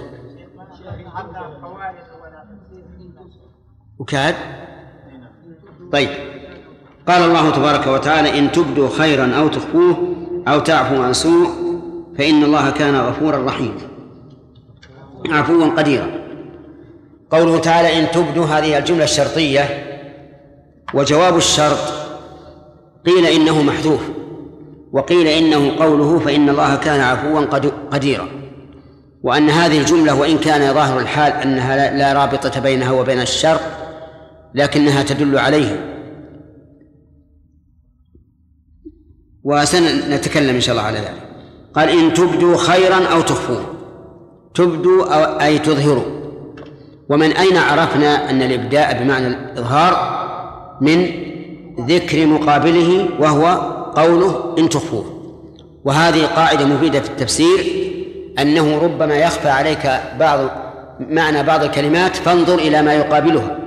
وكاد. طيب، قال الله تبارك وتعالى إن تبدوا خيرا أو تخفوه أو تعفوا عن سوء فإن الله كان غفورا رحيما عفوا قديرا. قوله تعالى إن تبدوا هذه الجملة الشرطية، وجواب الشرط قيل إنه محذوف وقيل إنه قوله فإن الله كان عفوا قديرا، وأن هذه الجملة وإن كان ظاهر الحال أنها لا رابطة بينها وبين الشرط لكنها تدل عليه، وسنتكلم إن شاء الله على ذلك. قال إن تبدوا خيرا أو تخفوه. تبدوا أي تظهروا. ومن أين عرفنا أن الإبداء بمعنى الإظهار؟ من ذكر مقابله وهو قوله إن تخفوه. وهذه قاعدة مفيدة في التفسير، أنه ربما يخفى عليك معنى بعض الكلمات فانظر إلى ما يقابلها.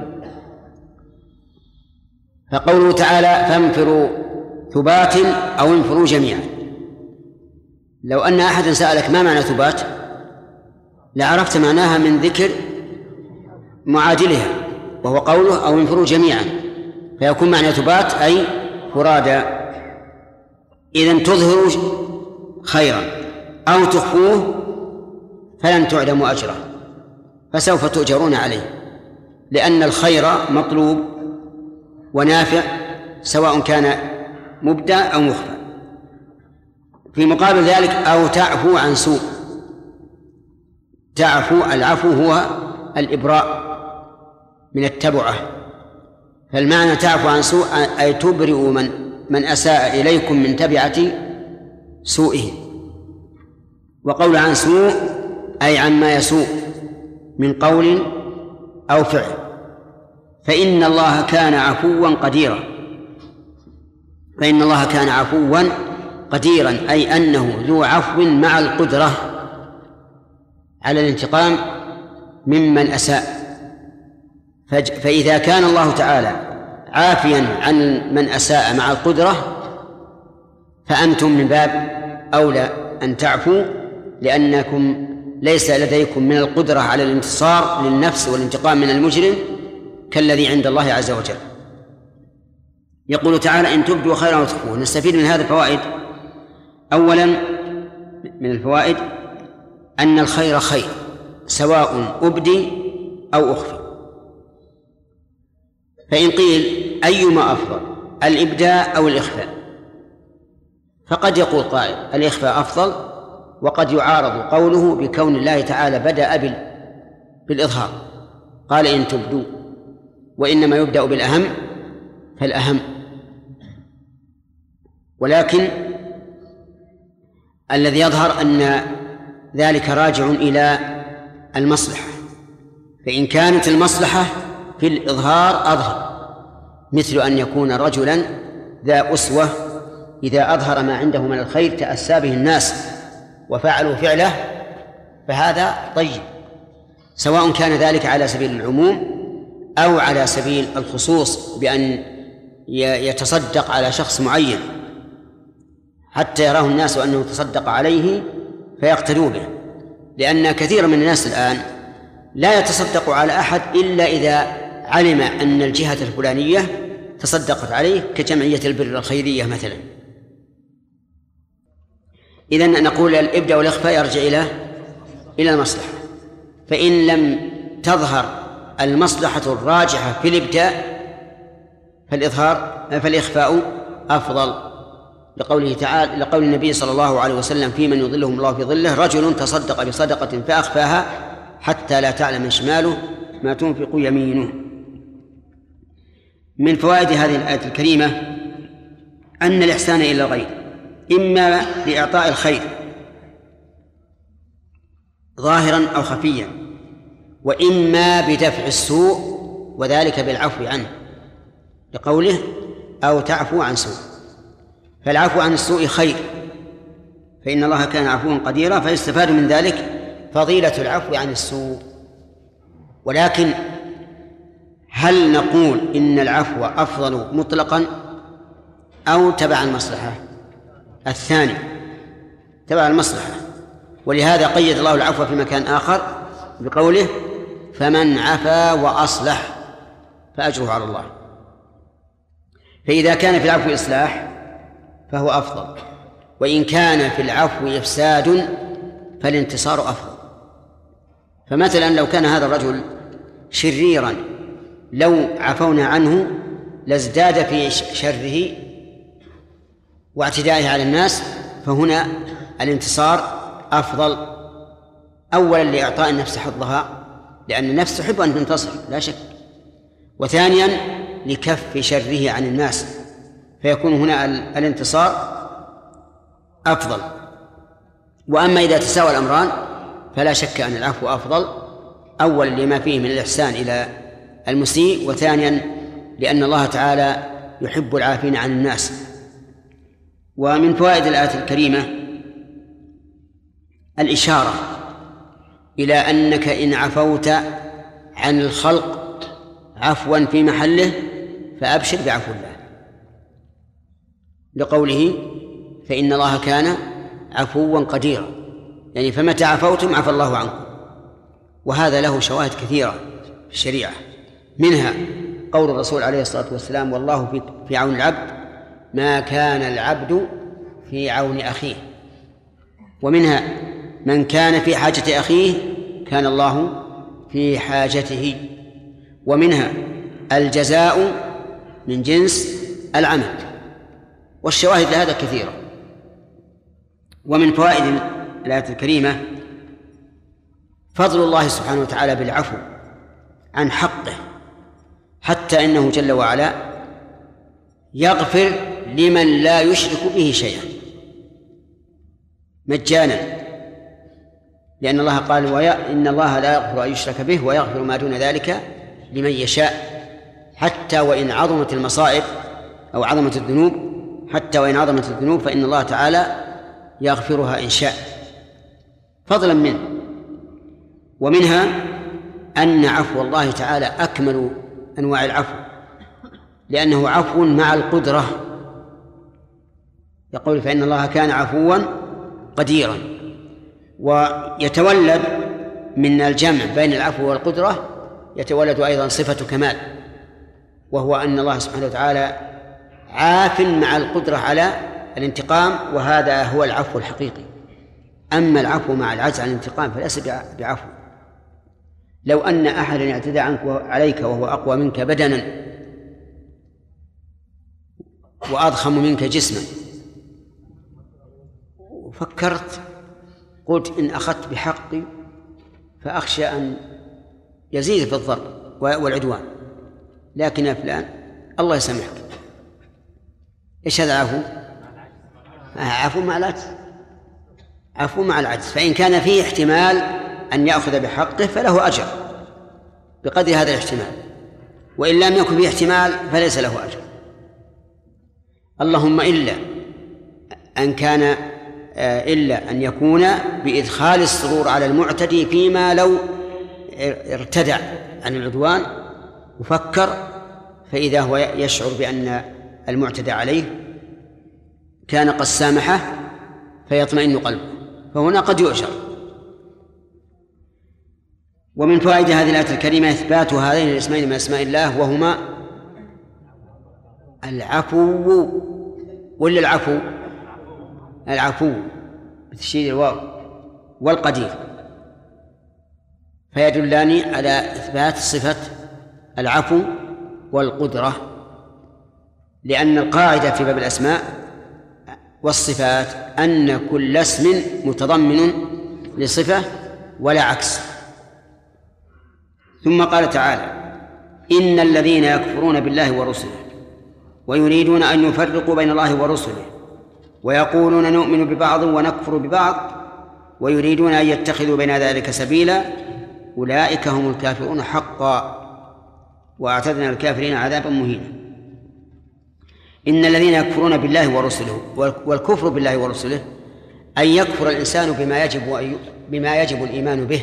فقوله تعالى فانفروا ثبات أو انفروا جميعا، لو أن أحدا سألك ما معنى ثبات لعرفت معناها من ذكر معادلها وهو قوله أو انفروا جميعا، فيكون معنى ثبات أي فرادا. إذن تظهروا خيرا أو تخفوه فلن تعدموا أجره فسوف تؤجرون عليه، لأن الخير مطلوب ونافع سواء كان مبدأ أو مخفى. في مقابل ذلك أو تعفو عن سوء. العفو هو الإبراء من التبعة، فالمعنى تعفو عن سوء أي تبرئ من أساء إليكم من تبعة سوءه. وقول عن سوء أي عما يسوء من قول أو فعل. فإن الله كان عفوا قديرا. فإن الله كان عفوا قديرا أي أنه ذو عفو مع القدرة على الانتقام ممن أساء. فإذا كان الله تعالى عافيا عن من أساء مع القدرة فأنتم من باب أولى أن تعفوا، لأنكم ليس لديكم من القدرة على الانتصار للنفس والانتقام من المجرم كالذي عند الله عز وجل. يقول تعالى إن تبدوا خيرا وتخفوه. نستفيد من هذا فوائد. أولا من الفوائد أن الخير خير سواء أبدي أو أخفي. فإن قيل أيما أفضل الإبداء أو الإخفاء، فقد يقول قائل الإخفاء أفضل، وقد يعارض قوله بكون الله تعالى بدأ بالإظهار، قال إن تبدوا، وإنما يبدأ بالأهم فالأهم. ولكن الذي يظهر أن ذلك راجع إلى المصلحة، فإن كانت المصلحة في الإظهار أظهر، مثل أن يكون رجلا ذا أسوة إذا أظهر ما عنده من الخير تأسى به الناس وفعلوا فعله فهذا طيب، سواء كان ذلك على سبيل العموم أو على سبيل الخصوص بأن يتصدق على شخص معين. حتى يراه الناس أنه تصدق عليه فيقتدوا به، لأن كثير من الناس الآن لا يتصدق على أحد إلا إذا علم أن الجهة الفلانية تصدقت عليه، كجمعية البر الخيرية مثلا. إذن نقول الإبداء والإخفاء يرجع إلى المصلحة، فإن لم تظهر المصلحة الراجحة في الإبداء فالإخفاء أفضل، لقوله تعالى، لقول النبي صلى الله عليه وسلم في من يظلهم الله في ظله: رجل تصدق بصدقة فأخفاها حتى لا تعلم شماله ما تنفق يمينه. من فوائد هذه الآية الكريمة أن الإحسان إلى الغير إما بإعطاء الخير ظاهرا أو خفيا، وإما بدفع السوء وذلك بالعفو عنه، لقوله: أو تعفو عن سوء. فالعفو عن السوء خير، فإن الله كان عفوا قديرا، فيستفاد من ذلك فضيلة العفو عن السوء. ولكن هل نقول إن العفو أفضل مطلقا أو تبع المصلحة؟ الثاني تبع المصلحة، ولهذا قيد الله العفو في مكان آخر بقوله: فمن عفا وأصلح فأجره على الله. فإذا كان في العفو إصلاح فهو أفضل، وإن كان في العفو إفساد فالانتصار أفضل. فمثلا لو كان هذا الرجل شريرا لو عفونا عنه لازداد في شره واعتدائه على الناس، فهنا الانتصار أفضل، أولا لإعطاء النفس حظها لأن النفس تحب أن تنتصر لا شك، وثانيا لكف شره عن الناس، فيكون هنا الانتصار أفضل. وأما إذا تساوى الأمران فلا شك أن العفو أفضل، أولا لما فيه من الإحسان إلى المسيء، وثانيا لأن الله تعالى يحب العافين عن الناس. ومن فوائد الآية الكريمة الإشارة إلى أنك إن عفوت عن الخلق عفوا في محله فأبشر بعفو الله، لقوله: فإن الله كان عفوا قديرا، يعني فمتى عفوتم عفى الله عنكم. وهذا له شواهد كثيرة في الشريعة، منها قول الرسول عليه الصلاة والسلام: والله في عون العبد ما كان العبد في عون أخيه. ومنها من كان في حاجة أخيه كان الله في حاجته. ومنها الجزاء من جنس العمل، والشواهد لهذا كثيرة. ومن فوائد الآية الكريمة فضل الله سبحانه وتعالى بالعفو عن حقه، حتى إنه جل وعلا يغفر لمن لا يشرك به شيئا مجانا، لأن الله قال: إن الله لا يغفر أن يشرك به ويغفر ما دون ذلك لمن يشاء. حتى وإن عظمت المصائب أو عظمت الذنوب، حتى وإن عظمت الذنوب فإن الله تعالى يغفرها إن شاء فضلا منه. ومنها أن عفو الله تعالى أكمل أنواع العفو، لأنه عفو مع القدرة، يقول: فإن الله كان عفوا قديرا. ويتولد من الجمع بين العفو والقدرة يتولد أيضا صفة كمال، وهو أن الله سبحانه وتعالى عاف مع القدرة على الانتقام، وهذا هو العفو الحقيقي. أما العفو مع العجز عن الانتقام فليس بعفو. لو أن أحدا اعتدى عليك وهو أقوى منك بدنا وأضخم منك جسما، وفكرت قلت: إن أخذت بحقي فأخشى أن يزيد في الضرب والعدوان، لكن يا فلان الله يسامحك. إيش هذا عفو؟ عفو مع العجز، عفو مع العجز. فإن كان فيه احتمال أن يأخذ بحقه فله أجر بقدر هذا الاحتمال، وإن لم يكن فيه احتمال فليس له أجر. اللهم إلا أن يكون بإدخال السرور على المعتدي فيما لو ارتدع عن العدوان وفكر، فإذا هو يشعر بأن المعتدى عليه كان قد سامحه فيطمئن قلبه، فهنا قد يؤجر. ومن فوائد هذه الآية الكريمة إثبات هذين الاسمين من أسماء الله، وهما العفو ولا العفو بتشديد الواو والقدير، فيدلان على إثبات صفة العفو والقدرة، لأن القاعدة في باب الأسماء والصفات أن كل اسم متضمن لصفة ولا عكس. ثم قال تعالى: إن الذين يكفرون بالله ورسله ويريدون أن يفرقوا بين الله ورسله ويقولون نؤمن ببعض ونكفر ببعض ويريدون أن يتخذوا بين ذلك سبيلا أولئك هم الكافرون حقا وأعتدنا للكافرين عذابا مهينا. إن الذين يكفرون بالله ورسله، والكفر بالله ورسله أن يكفر الإنسان بما يجب الإيمان به،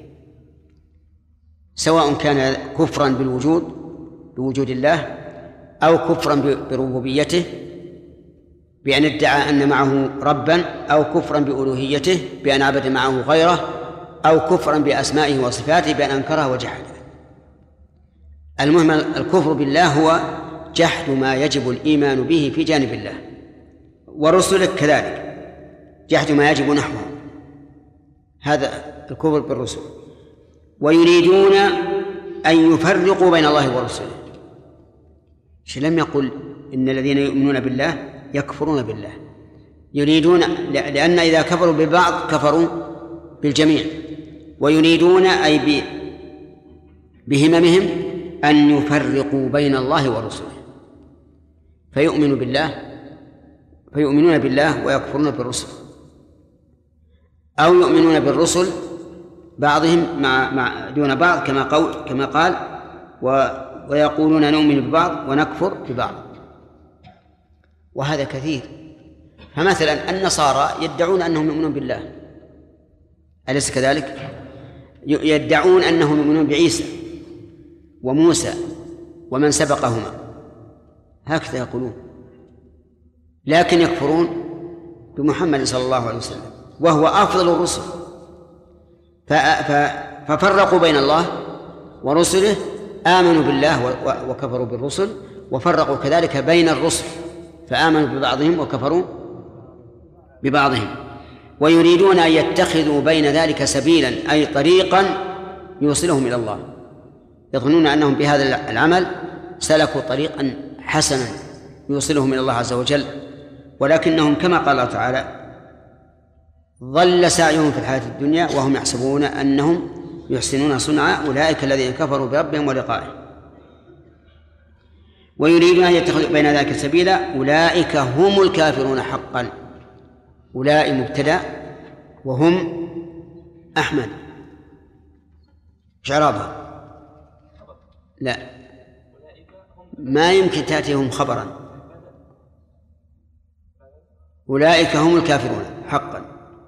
سواء كان كفرا بوجود الله، أو كفرا بربوبيته بأن ادعى أن معه ربا، أو كفرا بألوهيته بأن عبد معه غيره، أو كفرا بأسمائه وصفاته بأن أنكره وجحده. المهم الكفر بالله هو جحد ما يجب الإيمان به في جانب الله، ورسله كذلك جحد ما يجب نحوه، هذا الكفر بالرسل. ويريدون أن يفرقوا بين الله ورسله، لم يقل إن الذين يؤمنون بالله يكفرون بالله، يريدون، لأن إذا كفروا ببعض كفروا بالجميع. ويريدون أي بهممهم أن يفرقوا بين الله ورسله، فيؤمنون بالله ويكفرون بالرسل، أو يؤمنون بالرسل بعضهم مع دون بعض كما قال ويقولون نؤمن ببعض ونكفر ببعض، وهذا كثير. فمثلا النصارى يدعون أنهم يؤمنون بالله، أليس كذلك؟ يدعون أنهم يؤمنون بعيسى وموسى ومن سبقهما، هكذا يقولون، لكن يكفرون بمحمد صلى الله عليه وسلم وهو أفضل الرسل، ففرقوا بين الله ورسله، آمنوا بالله وكفروا بالرسل، وفرقوا كذلك بين الرسل فآمنوا ببعضهم وكفروا ببعضهم. ويريدون أن يتخذوا بين ذلك سبيلا أي طريقا يوصلهم إلى الله، يظنون أنهم بهذا العمل سلكوا طريقا حسنا يوصلهم إلى الله عز وجل، ولكنهم كما قال الله تعالى ضل سعيهم في الحياة الدنيا وهم يحسبون أنهم يحسنون صنعا أولئك الذين كفروا بربهم ولقائه. ويريدون أن يتخذوا بين ذلك سبيلا أولئك هم الكافرون حقا. أولئك مبتدأ وهم أحمد، إعرابها لا، ما يمكن تأتيهم خبرا. أولئك هم الكافرون حقا.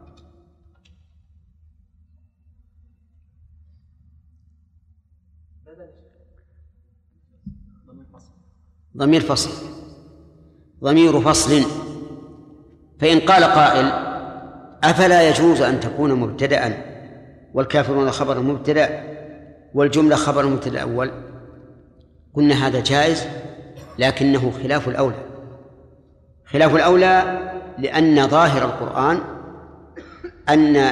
ضمير فصل، ضمير فصل. فإن قال قائل أفلا يجوز أن تكون مبتدأ والكافرون خبر مبتدأ والجملة خبر مبتدأ الأول؟ قلنا هذا جائز، لكنه خلاف الأولى. خلاف الأولى لأن ظاهر القرآن أن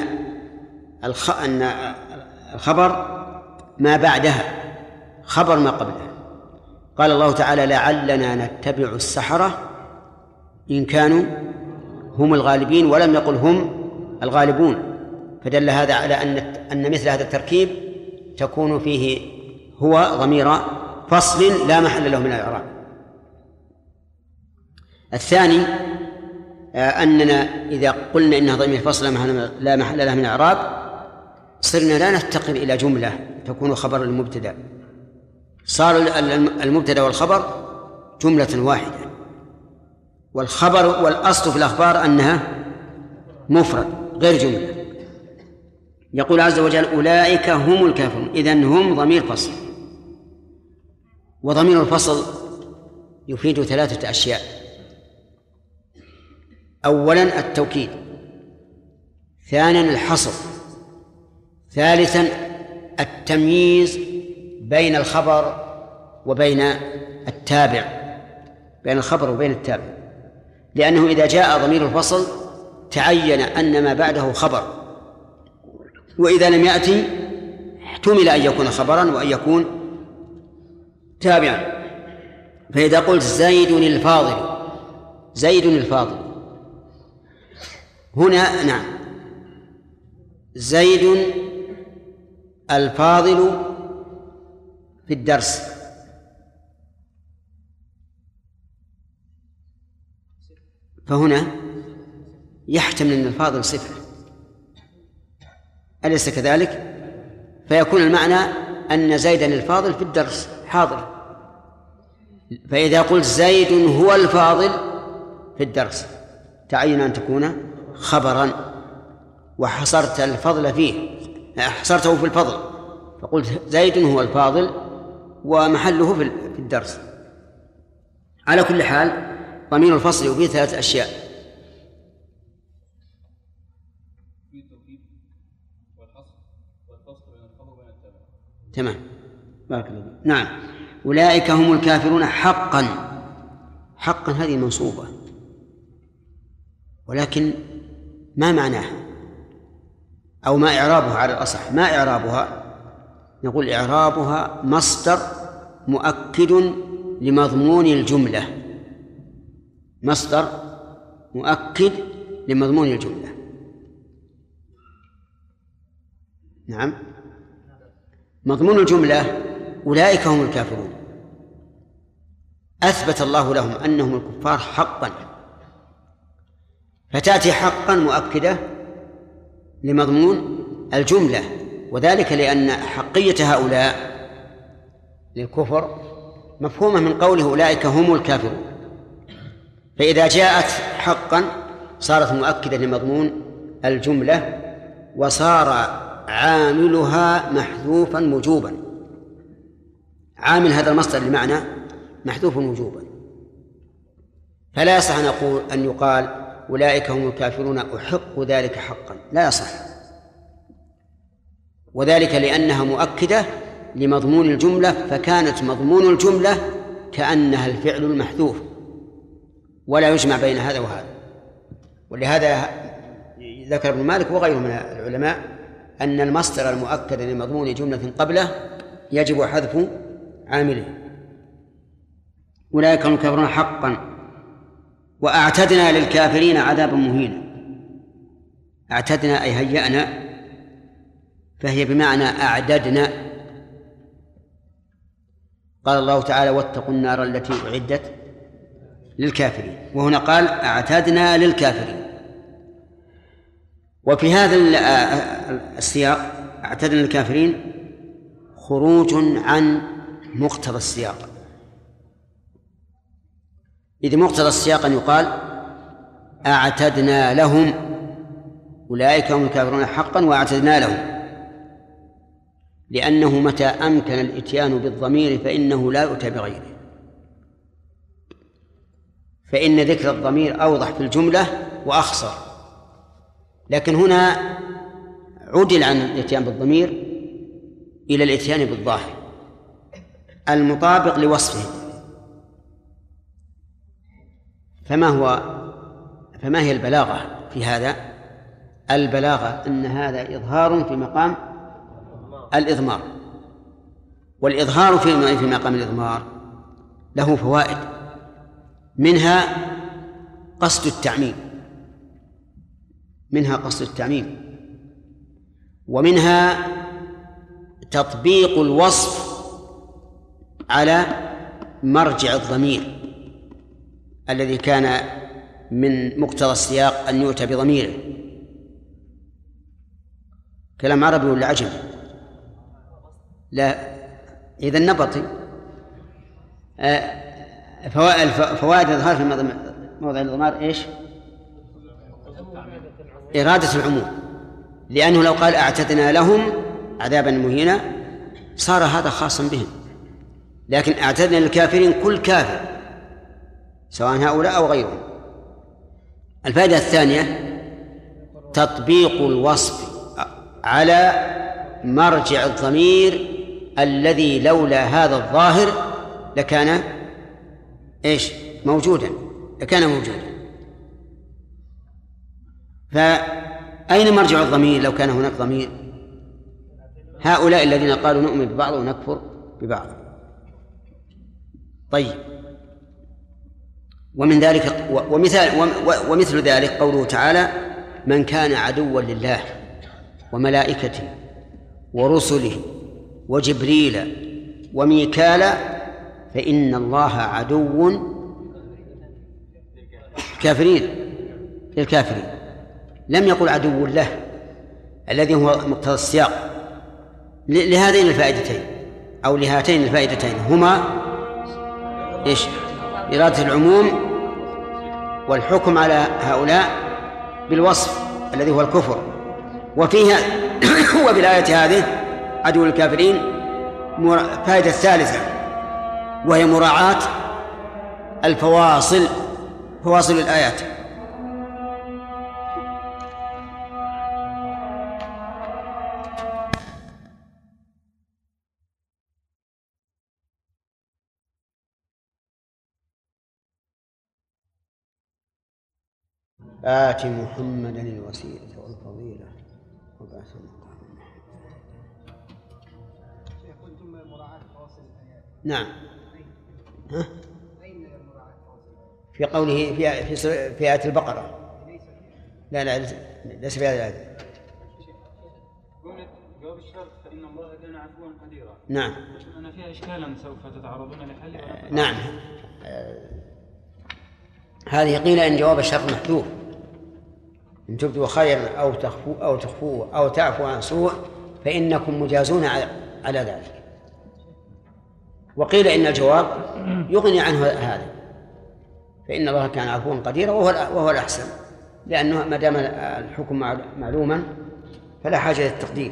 الخبر ما بعدها خبر ما قبلها. قال الله تعالى لعلنا نتبع السحرة إن كانوا هم الغالبين، ولم يقل هم الغالبون، فدل هذا على أن مثل هذا التركيب تكون فيه هو ضمير فصل لا محل له من الإعراب. الثاني أننا إذا قلنا إنها ضمير فصل لا محل له من الإعراب صرنا لا نفتقر إلى جملة تكون خبر المبتدأ، صار المبتدأ والخبر جملة واحدة، والخبر والأصل في الأخبار أنها مفرد غير جملة. يقول عز وجل أولئك هم الكافرون، إذن هم ضمير فصل. وضمير الفصل يفيد ثلاثة أشياء: أولا التوكيد، ثانيا الحصر، ثالثا التمييز بين الخبر وبين التابع، بين الخبر وبين التابع، لأنه إذا جاء ضمير الفصل تعين أن ما بعده خبر، وإذا لم يأتي احتمل أن يكون خبرا وأن يكون تابعا. فإذا قلت زيد الفاضل، زيد الفاضل، هنا نعم زيد الفاضل في الدرس، فهنا يحتمل أن الفاضل صفة، أليس كذلك؟ فيكون المعنى أن زيدا الفاضل في الدرس حاضر. فإذا قلت زيد هو الفاضل في الدرس تعين أن تكون خبرا، وحصرت الفضل فيه، حصرته في الفضل، فقلت زيد هو الفاضل ومحله في الدرس. على كل حال ضمير الفصل يفيد 3 أشياء: تمام، بارك الله. نعم، أولئك هم الكافرون حقا. حقا هذه منصوبة، ولكن ما معناها أو ما إعرابها على الأصح؟ ما إعرابها؟ نقول إعرابها مصدر مؤكد لمضمون الجملة، مصدر مؤكد لمضمون الجملة. نعم، مضمون الجملة أولئك هم الكافرون، أثبت الله لهم أنهم الكفار حقا، فتأتي حقا مؤكدة لمضمون الجملة، وذلك لأن حقية هؤلاء للكفر مفهومة من قوله أولئك هم الكافرون، فإذا جاءت حقا صارت مؤكدة لمضمون الجملة، وصار عاملها محذوفا وجوبا. عامل هذا المصدر لمعنى محذوف وجوبا، فلا يصح أن يقال أولئك هم الكافرون أحق ذلك حقا، لا يصح، وذلك لأنها مؤكدة لمضمون الجملة، فكانت مضمون الجملة كأنها الفعل المحذوف، ولا يجمع بين هذا وهذا. ولهذا ذكر ابن مالك وغيره من العلماء أن المصدر المؤكد لمضمون جملة قبله يجب حذف عامله. أولئك هم الكافرون حقا وأعتدنا للكافرين عذابا مهينا. أعتدنا أي هيأنا، فهي بمعنى أعددنا. قال الله تعالى واتقوا النار التي أعدت للكافرين، وهنا قال أعتدنا للكافرين. وفي هذا السياق أعتدنا للكافرين خروج عن مقتضى السياق، إذ مقتضى السياق أن يقال أعتدنا لهم، أولئك هم الكافرون حقا وأعتدنا لهم، لأنه متى أمكن الإتيان بالضمير فإنه لا يؤتى بغيره، فإن ذكر الضمير أوضح في الجملة وأخصر. لكن هنا عدل عن الإتيان بالضمير إلى الإتيان بالظاهر المطابق لوصفه. فما هي البلاغة في هذا؟ البلاغة أن هذا إظهار في مقام الإضمار، والإظهار في مقام الإضمار له فوائد، منها قصد التعميم، ومنها تطبيق الوصف على مرجع الضمير الذي كان من مقتضى السياق أن يؤتى بضميره. كلام عربي ولا عجم؟ لا، إذا نبطي. فوائد الإظهار في موضع الإضمار إيش؟ إرادة العموم، لأنه لو قال أعتدنا لهم عذابا مهينا صار هذا خاصا بهم، لكن أعتدنا للكافرين كل كافر سواء هؤلاء أو غيرهم. الفائدة الثانية تطبيق الوصف على مرجع الضمير الذي لولا هذا الظاهر لكان موجودا، لكان موجودا. فأين مرجع الضمير لو كان هناك ضمير؟ هؤلاء الذين قالوا نؤمن ببعض ونكفر ببعض. طيب، ومن ذلك ومثل ذلك قوله تعالى: من كان عدوا لله وملائكته ورسله وجبريل وميكال فإن الله عدو للكافرين. لم يقل عدو له الذي هو مقتضى السياق. لهذين الفائدتين أو لهاتين الفائدتين هما إرادة العموم والحكم على هؤلاء بالوصف الذي هو الكفر. وفيها وبالآية هذه عدو الكافرين فائدة ثالثة، وهي مراعاة فواصل الآيات. آت محمدا الوسيلة والفضيلة وبعثه مقاما. قلتم مراعاة فواصل الآيات. نعم. في قوله في آية البقرة. لا ليس في هذه الآية. جواب الشرط فإن الله كان عفوا قديرا. نعم. أنا فيها إشكالا سوف تتعرضون لحله. نعم. هذه قيل إن جواب الشرط محذوف، إن تبدوا خيرا أو تخفوه أو تعفوا عن سوء فإنكم مجازون على ذلك. وقيل إن الجواب يغني عنه هذا، فإن الله كان عفوا قديرا وهو الأحسن، لأنه ما دام الحكم معلوما فلا حاجة للتقدير.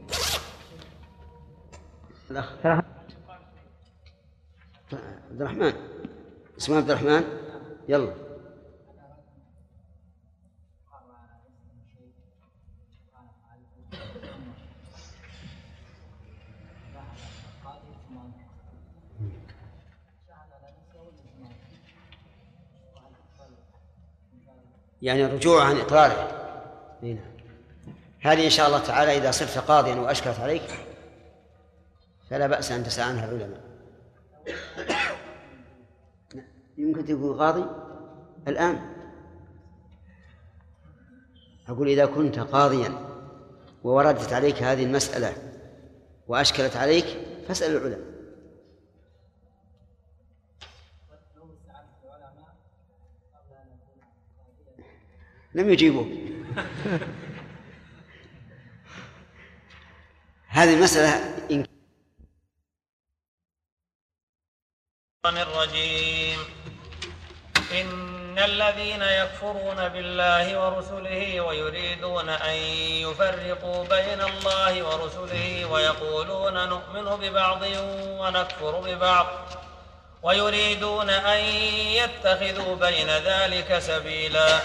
عبد الرحمن، اسمه عبد الرحمن، يلا. يعني الرجوع عن إقراره. هذه إن شاء الله تعالى إذا صرت قاضيا وأشكلت عليك فلا بأس أن تسأل عنها العلماء. يمكن تكون قاضي الآن. أقول إذا كنت قاضيا ووردت عليك هذه المسألة وأشكلت عليك فاسأل العلماء. لم يجيبوا. هذه المسألة الرجيم. إن الذين يكفرون بالله ورسله ويريدون أن يفرقوا بين الله ورسله ويقولون نؤمن ببعض ونكفر ببعض ويريدون أن يتخذوا بين ذلك سبيلا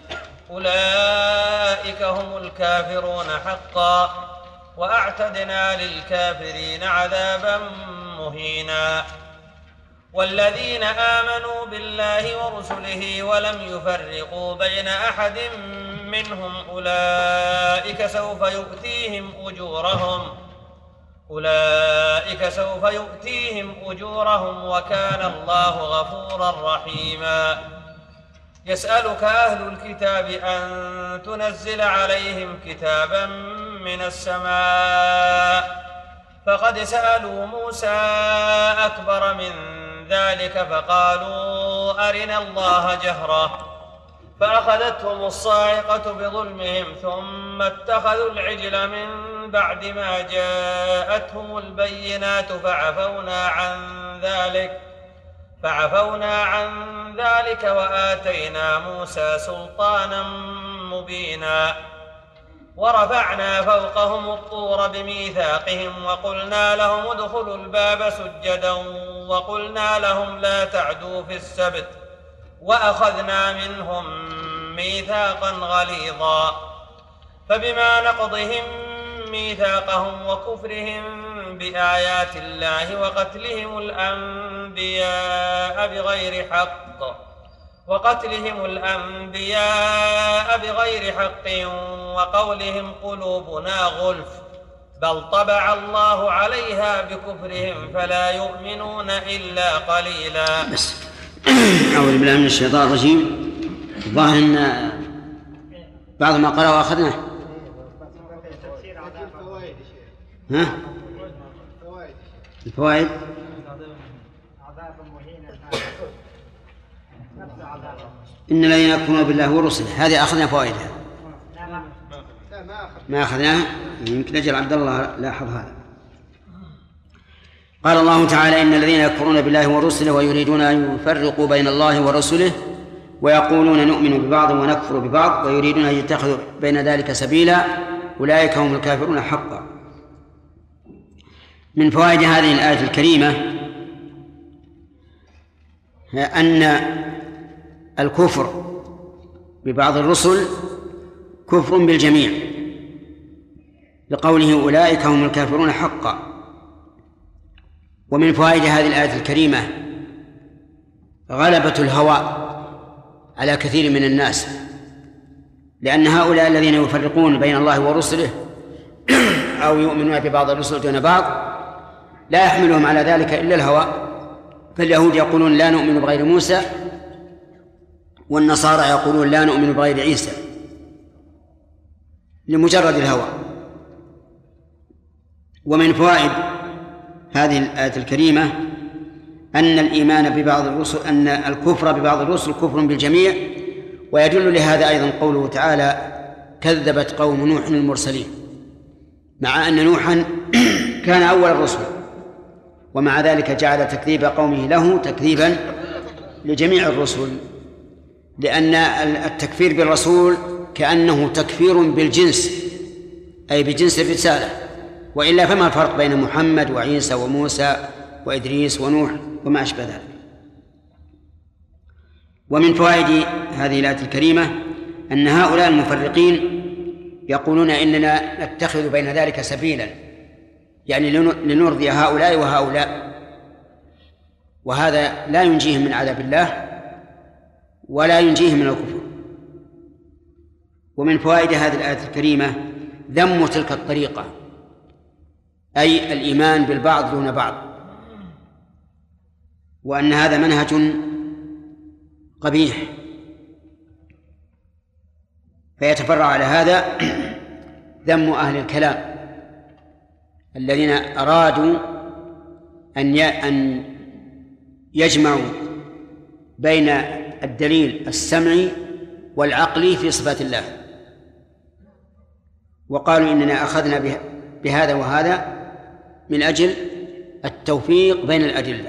أولئك هم الكافرون حقا وأعتدنا للكافرين عذابا مهينا. والذين آمنوا بالله ورسله ولم يفرقوا بين أحد منهم أولئك سوف يؤتيهم أجورهم وكان الله غفورا رحيما. يسألك أهل الكتاب أن تنزل عليهم كتابا من السماء فقد سألوا موسى أكبر من ذلك فقالوا أرنا الله جهرة فأخذتهم الصاعقة بظلمهم ثم اتخذوا العجل من بعد ما جاءتهم البينات فعفونا عن ذلك وآتينا موسى سلطانا مبينا. ورفعنا فوقهم الطور بميثاقهم وقلنا لهم ادخلوا الباب سجدا وقلنا لهم لا تعدوا في السبت وأخذنا منهم ميثاقا غليظا. فبما نقضهم ميثاقهم وكفرهم بآيات الله وقتلهم الأنبياء بغير حق وقولهم قلوبنا غلف بل طبع الله عليها بكفرهم فلا يؤمنون إلا قليلا. أعوذ بالله من الشيطان الرجيم. الظاهر أن بعض ما قرأوا أخذناه. ها؟ الفوائد إن الذين يكفرون بالله ورسله، هذه أخذنا فوائدها. ما أخذناها، يمكن أجل عبد الله لاحظ هذا. قال الله تعالى: إن الذين يكفرون بالله ورسله ويريدون أن يفرقوا بين الله ورسله ويقولون نؤمن ببعض ونكفر ببعض ويريدون أن يتخذوا بين ذلك سبيلا أولئك هم الكافرون حقا. من فوائد هذه الآية الكريمة أن الكفر ببعض الرسل كفر بالجميع، لقوله أولئك هم الكافرون حقا. ومن فوائد هذه الآية الكريمة غلبة الهوى على كثير من الناس، لأن هؤلاء الذين يفرقون بين الله ورسله أو يؤمنون ببعض الرسل دون بعض لا يحملهم على ذلك إلا الهوى. فاليهود يقولون لا نؤمن بغير موسى، والنصارى يقولون لا نؤمن بغير عيسى، لمجرد الهوى. ومن فوائد هذه الآية الكريمة أن الإيمان ببعض الرسل، أن الكفر ببعض الرسل كفر بالجميع. ويدل لهذا أيضا قوله تعالى: كذبت قوم نوح المرسلين، مع أن نوحا كان أول الرسل، ومع ذلك جعل تكذيب قومه له تكذيبا لجميع الرسل، لأن التكفير بالرسول كأنه تكفير بالجنس، أي بجنس الرسالة، وإلا فما الفرق بين محمد وعيسى وموسى وإدريس ونوح وما أشبه ذلك. ومن فوائد هذه الآية الكريمة أن هؤلاء المفرقين يقولون إننا نتخذ بين ذلك سبيلا، يعني لنرضي هؤلاء وهؤلاء، وهذا لا ينجيهم من عذاب الله ولا ينجيهم من الكفر. ومن فوائد هذه الآية الكريمة ذم تلك الطريقة، أي الإيمان بالبعض دون بعض، وأن هذا منهج قبيح. فيتفرع على هذا ذم أهل الكلام الذين أرادوا أن يجمعوا بين الدليل السمعي والعقلي في صفات الله، وقالوا إننا أخذنا بهذا وهذا من أجل التوفيق بين الأدلة،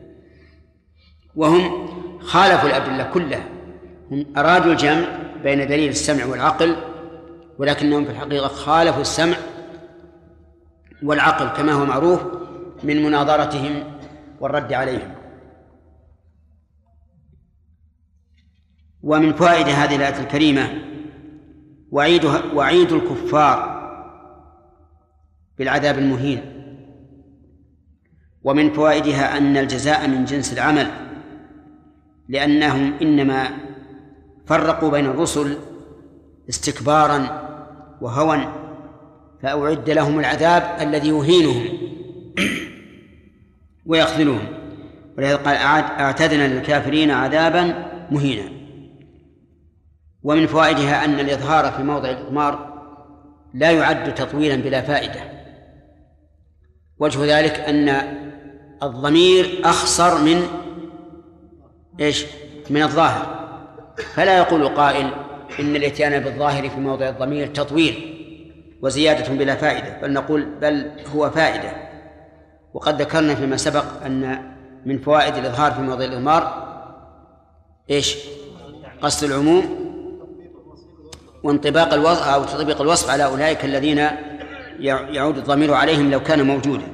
وهم خالفوا الأدلة كلها. هم أرادوا الجمع بين دليل السمع والعقل، ولكنهم في الحقيقة خالفوا السمع والعقل كما هو معروف من مناظرتهم والرد عليهم. ومن فوائد هذه الآية الكريمة وعيد الكفار بالعذاب المهين. ومن فوائدها أن الجزاء من جنس العمل، لأنهم إنما فرقوا بين الرسل استكبارا وهوى، فأعد لهم العذاب الذي يهينهم ويخذلهم، ولهذا قال: أعتدنا للكافرين عذابا مهينا. ومن فوائدها أن الإظهار في موضع الإضمار لا يعد تطويلا بلا فائدة. وجه ذلك أن الضمير أخصر من الظاهر، فلا يقول قائل إن الإتيان بالظاهر في موضع الضمير تطويل وزيادة بلا فائدة، بل نقول بل هو فائدة. وقد ذكرنا فيما سبق أن من فوائد الإظهار في موضع الإضمار قصد العموم وانطباق الوصف أو تطبيق الوصف على أولئك الذين يعود الضمير عليهم لو كان موجودا.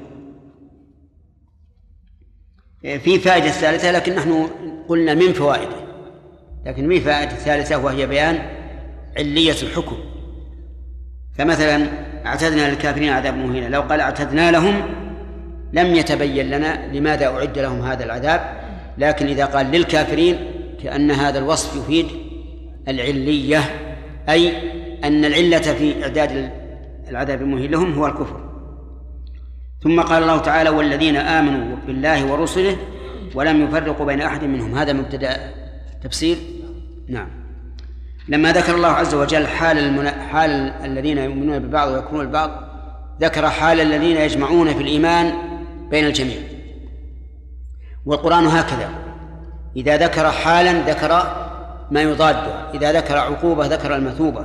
في فائدة ثالثة لكن نحن قلنا من فوائده لكن ما فائدة الثالثة وهي بيان علية الحكم. فمثلا أعتدنا للكافرين عذاب مهينا، لو قال أعتدنا لهم لم يتبين لنا لماذا أعد لهم هذا العذاب، لكن إذا قال للكافرين كأن هذا الوصف يفيد العلية، أي أن العلة في إعداد العذاب المهين لهم هو الكفر. ثم قال الله تعالى والذين آمنوا بالله ورسله ولم يفرقوا بين أحد منهم، هذا مبتدأ تفسير. نعم. لما ذكر الله عز وجل حال الذين يؤمنون ببعض ويكفرون ببعض، ذكر حال الذين يجمعون في الإيمان بين الجميع. والقرآن هكذا، إذا ذكر حالا ذكر ما يضاده، إذا ذكر عقوبة ذكر المثوبة،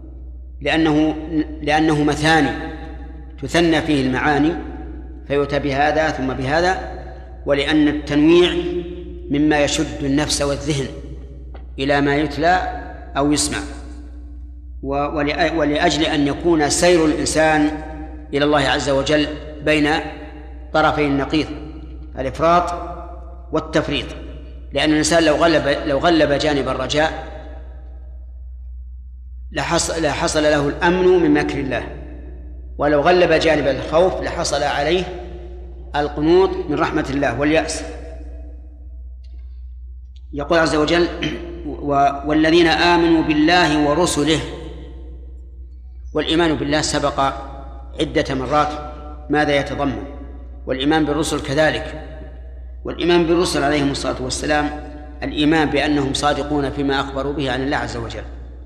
لأنه مثاني تثنى فيه المعاني فيؤتى بهذا ثم بهذا، ولأن التنويع مما يشد النفس والذهن إلى ما يتلى أو يسمع، ولأجل أن يكون سير الإنسان إلى الله عز وجل بين طرفي النقيض الإفراط والتفريط، لأن الإنسان لو غلب جانب الرجاء لحصل له الأمن من مكر الله، ولو غلب جانب الخوف لحصل عليه القنوط من رحمة الله واليأس. يقول عز وجل والذين آمنوا بالله ورسله، والإيمان بالله سبق عدة مرات ماذا يتضمن، والإيمان بالرسل كذلك. والإيمان بالرسل عليهم الصلاة والسلام الإيمان بأنهم صادقون فيما أخبروا به عن الله عز وجل.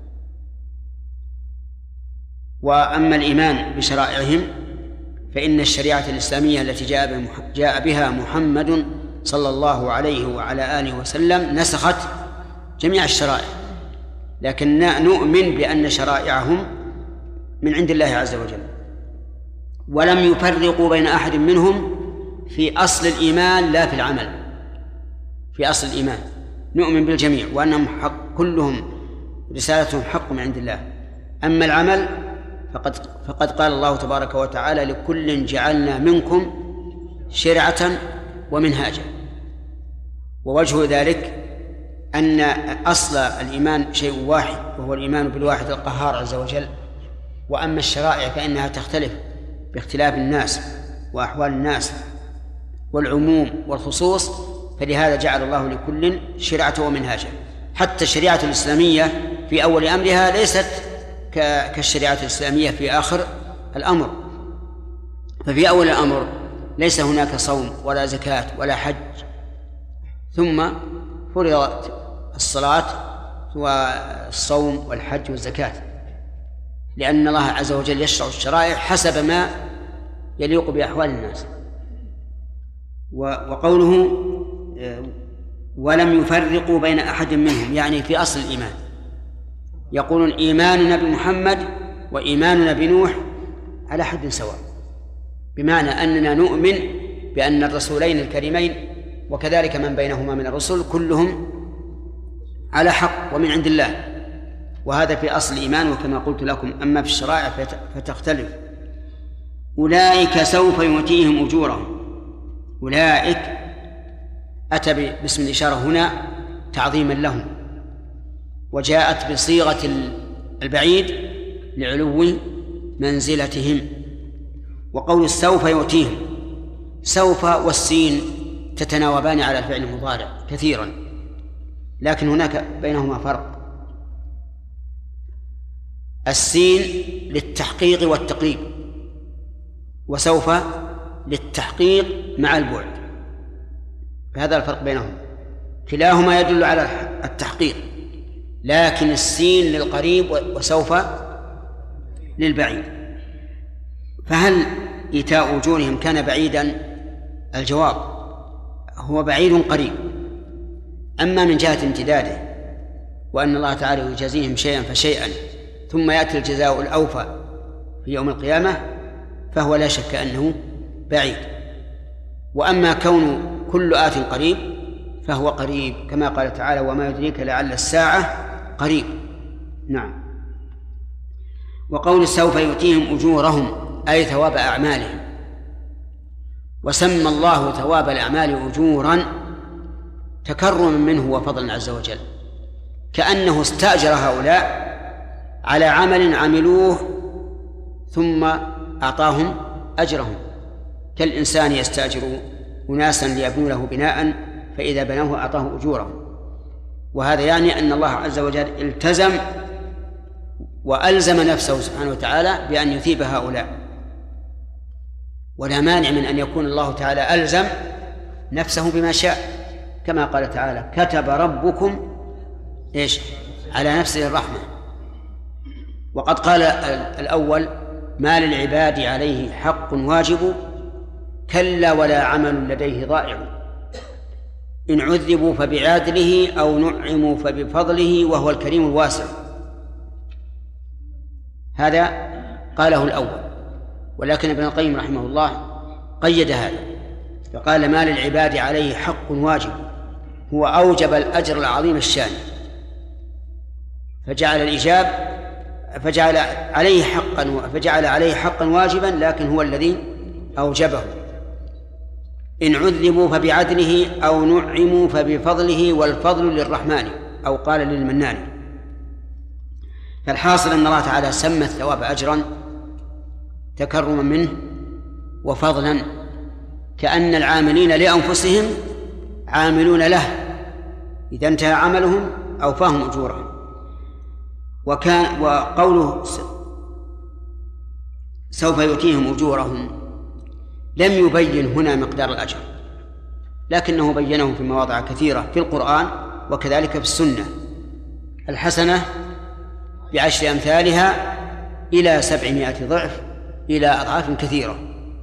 وأما الإيمان بشرائعهم فإن الشريعة الإسلامية التي جاء بها محمد صلى الله عليه وعلى آله وسلم نسخت جميع الشرائع، لكن نؤمن بأن شرائعهم من عند الله عز وجل، ولم يفرقوا بين أحد منهم في أصل الإيمان لا في العمل. في أصل الإيمان نؤمن بالجميع وأنهم حق، كلهم رسالتهم حق من عند الله. أما العمل فقد قال الله تبارك وتعالى لكل جعلنا منكم شرعة ومنهاجا. ووجه ذلك أن أصل الإيمان شيء واحد وهو الإيمان بالواحد القهار عز وجل، وأما الشرائع فإنها تختلف باختلاف الناس وأحوال الناس والعموم والخصوص، فلهذا جعل الله لكل شرعة ومنهاجا. حتى الشريعة الإسلامية في أول أمرها ليست كالشريعة الإسلامية في آخر الأمر، ففي أول الأمر ليس هناك صوم ولا زكاة ولا حج، ثم فرضت الصلاة والصوم والحج والزكاة، لأن الله عز وجل يشرع الشرائع حسب ما يليق بأحوال الناس. وقوله ولم يفرقوا بين أحد منهم يعني في أصل الإيمان، يقولون إيماننا بمحمد وإيماننا بنوح على حد سواء، بمعنى أننا نؤمن بأن الرسولين الكريمين وكذلك من بينهما من الرسل كلهم على حق ومن عند الله، وهذا في أصل الإيمان. وكما قلت لكم أما في الشرائع فتختلف. أولئك سوف يؤتيهم أجورهم، أولئك أتى باسم الإشارة هنا تعظيما لهم، وجاءت بصيغة البعيد لعلو منزلتهم. وقول سوف يؤتيهم، سوف والسين تتناوبان على الفعل المضارع كثيرا، لكن هناك بينهما فرق. السين للتحقيق والتقريب، وسوف للتحقيق مع البعد، فهذا الفرق بينهم. كلاهما يدل على التحقيق، لكن السين للقريب وسوف للبعيد. فهل إيتاء أجورهم كان بعيدا؟ الجواب هو بعيد قريب. أما من جهة امتداده وأن الله تعالى يجازيهم شيئا فشيئا ثم يأتي الجزاء الأوفى في يوم القيامة فهو لا شك أنه بعيد. وأما كون كل آت قريب فهو قريب، كما قال تعالى وما يدريك لعل الساعة قريب. نعم. وقول سوف يؤتيهم أجورهم أي ثواب أعمالهم، وسمى الله ثواب الأعمال أجورا تكرما منه وفضلا عز وجل، كأنه استأجر هؤلاء على عمل عملوه ثم أعطاهم أجرهم، كالإنسان يستأجر أناسا ليبنوا له بناء فإذا بنوه أعطاه أجورهم. وهذا يعني أن الله عز وجل التزم وألزم نفسه سبحانه وتعالى بأن يثيب هؤلاء، ولا مانع من أن يكون الله تعالى ألزم نفسه بما شاء، كما قال تعالى: كتب ربكم على نفسه الرحمة. وقد قال الأول: ما للعباد عليه حق واجب، كلا ولا عمل لديه ضائع، إن عذبوا فبعدله أو نعموا فبفضله وهو الكريم الواسع. هذا قاله الأول، ولكن ابن القيم رحمه الله قيد هذا فقال: ما للعباد عليه حق واجب، هو أوجب الأجر العظيم الشان، فجعل عليه حقا واجبا، لكن هو الذي أوجبه. إن عذبوا فبعدله أو نعموا فبفضله والفضل للرحمن، أو قال للمنان. فالحاصل أن الله تعالى سمى الثواب أجرا تكرما منه وفضلا، كأن العاملين لأنفسهم عاملون له، إذا انتهى عملهم أوفاهم أجورهم. وقوله سوف يؤتيهم أجورهم لم يبين هنا مقدار الأجر، لكنه بينه في مواضع كثيرة في القرآن وكذلك في السنة: الحسنة ب10 أمثالها إلى 700 ضعف إلى أضعاف كثيرة.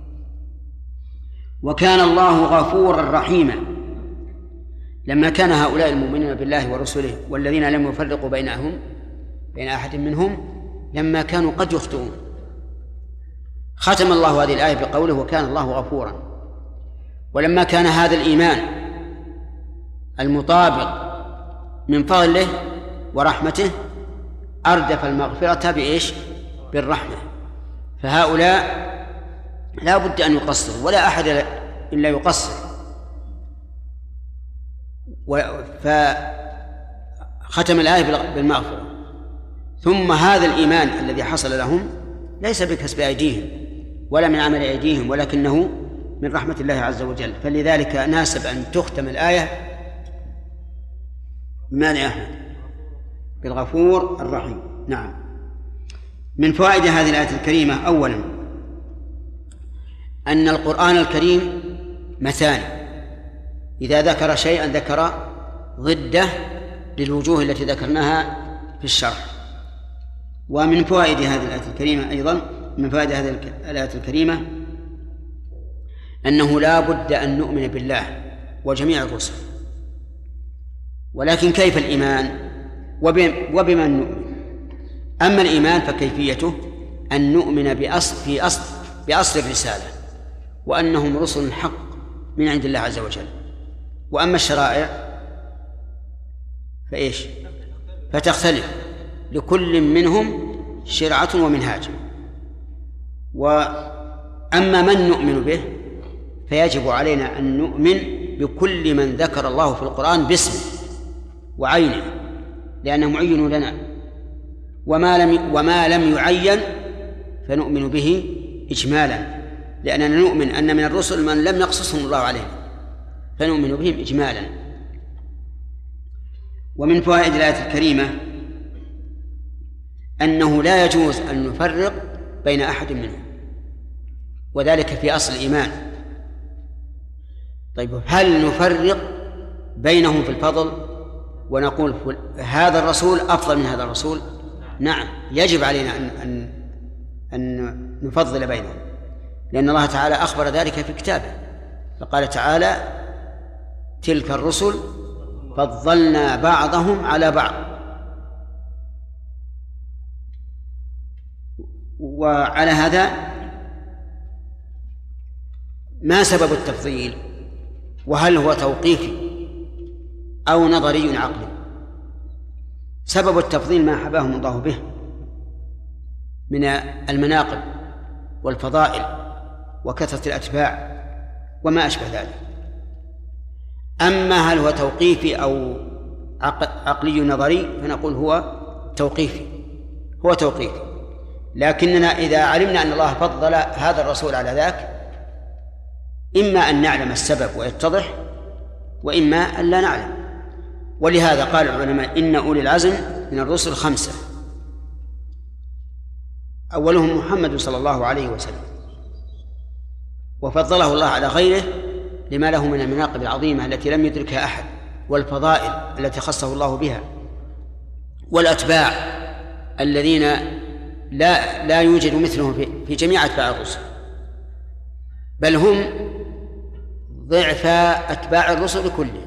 وكان الله غفورا رحيما، لما كان هؤلاء المؤمنين بالله ورسله والذين لم يفرقوا بين أحد منهم، لما كانوا قد يخطئون، ختم الله هذه الآية بقوله: وكان الله غفورا. ولما كان هذا الإيمان المطابق من فضله ورحمته، أردف المغفرة بالرحمة. فهؤلاء لا بد أن يقصروا، ولا أحد إلا يقصر. فختم الآية بالمغفرة. ثم هذا الإيمان الذي حصل لهم ليس بكسب أيديهم ولا من عمل أيديهم، ولكنه من رحمة الله عز وجل. فلذلك ناسب أن تختم الآية بماذا يا أحمد؟ بالغفور الرحيم. نعم. من فوائد هذه الآية الكريمة: أولا أن القرآن الكريم مثاني، إذا ذكر شيئا ذكر ضده للوجوه التي ذكرناها في الشرح. ومن فوائد هذه الآية الكريمة أيضا، من فوائد هذه الآية الكريمة أنه لا بد أن نؤمن بالله وجميع الرسل، ولكن كيف الإيمان وبمن نؤمن؟ أما الإيمان فكيفيته أن نؤمن بأصل الرسالة، وأنهم رسل حق من عند الله عز وجل. وأما الشرائع فتختلف، لكل منهم شرعة ومنهاج. وأما من نؤمن به فيجب علينا أن نؤمن بكل من ذكر الله في القرآن باسمه وعينه، لأنه معين لنا. وما لم يعين فنؤمن به إجمالا، لأننا نؤمن أن من الرسل من لم يقصصهم الله عليه فنؤمن بهم إجمالا. ومن فوائد الآية الكريمة أنه لا يجوز أن نفرق بين أحد منهم، وذلك في أصل الإيمان. طيب، هل نفرق بينهم في الفضل ونقول هذا الرسول أفضل من هذا الرسول؟ نعم، يجب علينا أن نفضل بينهم، لأن الله تعالى أخبر ذلك في كتابه، فقال تعالى: تلك الرسل فضلنا بعضهم على بعض. وعلى هذا ما سبب التفضيل؟ وهل هو توقيفي أو نظري عقلي؟ سبب التفضيل ما حباهم الله به من المناقب والفضائل وكثرة الأتباع وما أشبه ذلك. أما هل هو توقيفي عقلي نظري فنقول هو توقيفي، لكننا إذا علمنا أن الله فضل هذا الرسول على ذاك إما أن نعلم السبب ويتضح، وإما أن لا نعلم. ولهذا قال العلماء إن أولي العزم من الرسل 5، أولهم محمد صلى الله عليه وسلم، وفضله الله على غيره لما له من المناقب العظيمة التي لم يدركها أحد، والفضائل التي خصه الله بها، والأتباع الذين لا يوجد مثلهم في جميع أتباع الرسل، بل هم ضعف أتباع الرسل كلهم،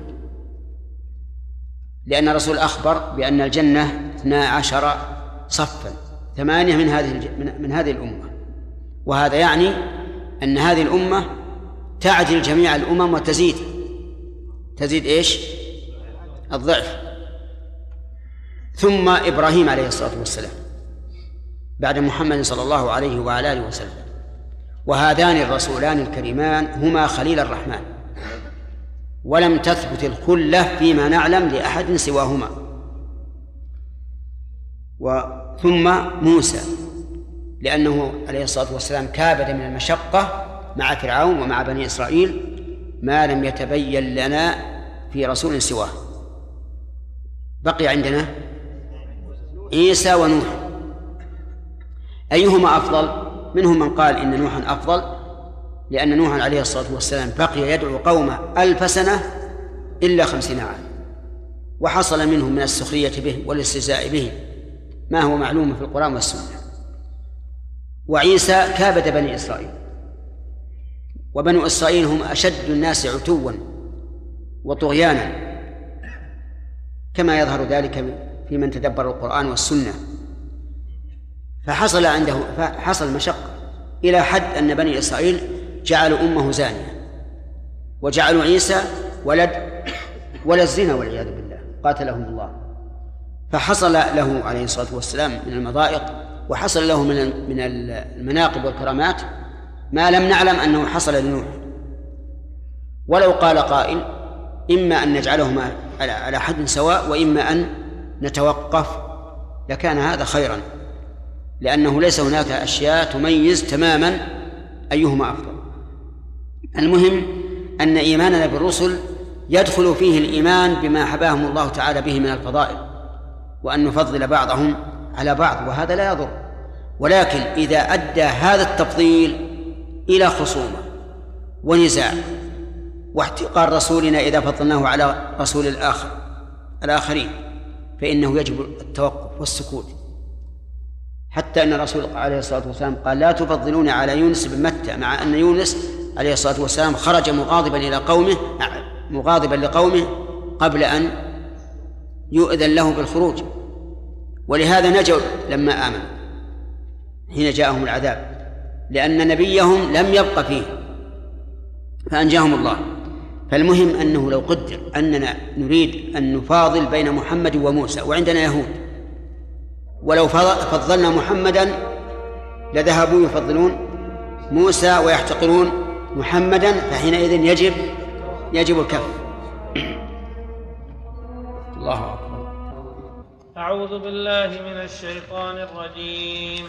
لأن الرسول أخبر بأن الجنة 12 صفا، 8 من هذه الأمة، وهذا يعني أن هذه الأمة تعدل جميع الأمم وتزيد إيش؟ الضعف. ثم إبراهيم عليه الصلاة والسلام بعد محمد صلى الله عليه وعلى آله وسلم، وهذان الرسولان الكريمان هما خليل الرحمن، ولم تثبت الخلة فيما نعلم لأحد سواهما. ثم موسى، لأنه عليه الصلاة والسلام كابد من المشقة مع فرعون ومع بني إسرائيل ما لم يتبين لنا في رسول سواه. بقي عندنا عيسى ونوح، أيهما أفضل؟ منهم من قال إن نوحا أفضل، لأن نوحا عليه الصلاة والسلام بقي يدعو قومه 1000 سنة إلا 50 عاما، وحصل منهم من السخرية به والاستهزاء به ما هو معلوم في القرآن والسنة. وعيسى كابد بني إسرائيل، وبنو إسرائيل هم أشد الناس عتوا وطغيانا، كما يظهر ذلك في من تدبر القرآن والسنة. فحصل مشقة إلى حد أن بني إسرائيل جعلوا أمه زانية، وجعلوا عيسى ولد الزنا والعياذ بالله، قاتلهم الله. فحصل له عليه الصلاة والسلام من المضائق، وحصل له من المناقب والكرامات ما لم نعلم أنه حصل لنوح. ولو قال قائل إما أن نجعلهما على حد سواء وإما أن نتوقف لكان هذا خيرا، لأنه ليس هناك أشياء تميز تماما أيهما أفضل. المهم أن إيماننا بالرسل يدخل فيه الإيمان بما حباهم الله تعالى به من الفضائل، وأن نفضل بعضهم على بعض، وهذا لا يضر. ولكن إذا أدى هذا التفضيل إلى خصومة ونزاع واحتقار رسولنا إذا فضلناه على رسول الآخرين فإنه يجب التوقف والسكوت. حتى أن الرسول عليه الصلاة والسلام قال لا تفضلون على يونس بن متى، مع أن يونس عليه الصلاة والسلام خرج مغاضبا لقومه قبل أن يؤذن له بالخروج، ولهذا نجوا لما آمنوا حين جاءهم العذاب، لأن نبيهم لم يبق فيه فأنجاهم الله. فالمهم أنه لو قدر أننا نريد أن نفاضل بين محمد وموسى وعندنا يهود، ولو فضلنا محمدا لذهبوا يفضلون موسى ويحتقرون محمدا، فحينئذ يجب الكف. الله أكبر. أعوذ بالله من الشيطان الرجيم.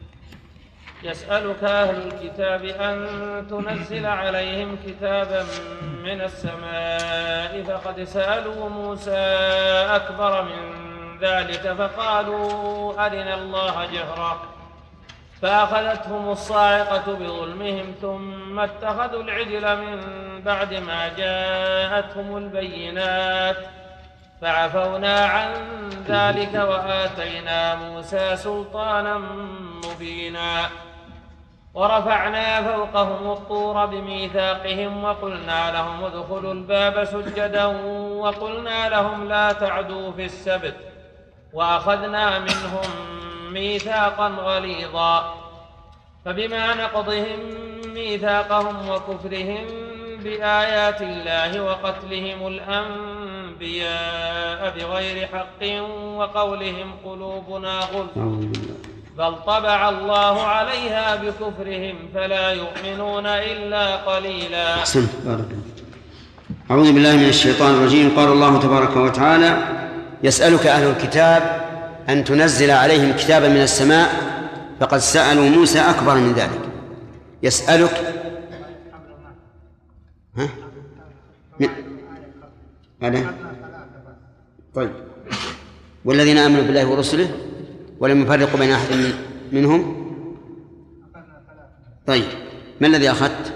يسألك أهل الكتاب أن تنزل عليهم كتابا من السماء، فقد سألوا موسى أكبر من ذلك فقالوا أرنا الله جهرة، فأخذتهم الصاعقة بظلمهم ثم اتخذوا العجل من بعد ما جاءتهم البينات، فعفونا عن ذلك وآتينا موسى سلطانا مبينا. ورفعنا فوقهم الطور بميثاقهم وقلنا لهم ادخلوا الباب سجدا وقلنا لهم لا تعدوا في السبت، وأخذنا منهم ميثاقا غليظا. فبما نقضهم ميثاقهم وكفرهم بآيات الله وقتلهم الأنبياء بغير حق وقولهم قلوبنا غلف بل طبع الله عليها بكفرهم فلا يؤمنون إلا قليلا. أحسنت، بارك الله. أعوذ بالله من الشيطان الرجيم. قال الله تبارك وتعالى يسألك أهل الكتاب أن تنزل عليهم كتابا من السماء فقد سألوا موسى أكبر من ذلك. يسألك طيب. والذين آمنوا بالله ورسله ولم يفرقوا بين أحد منهم. طيب، ما الذي أخذت؟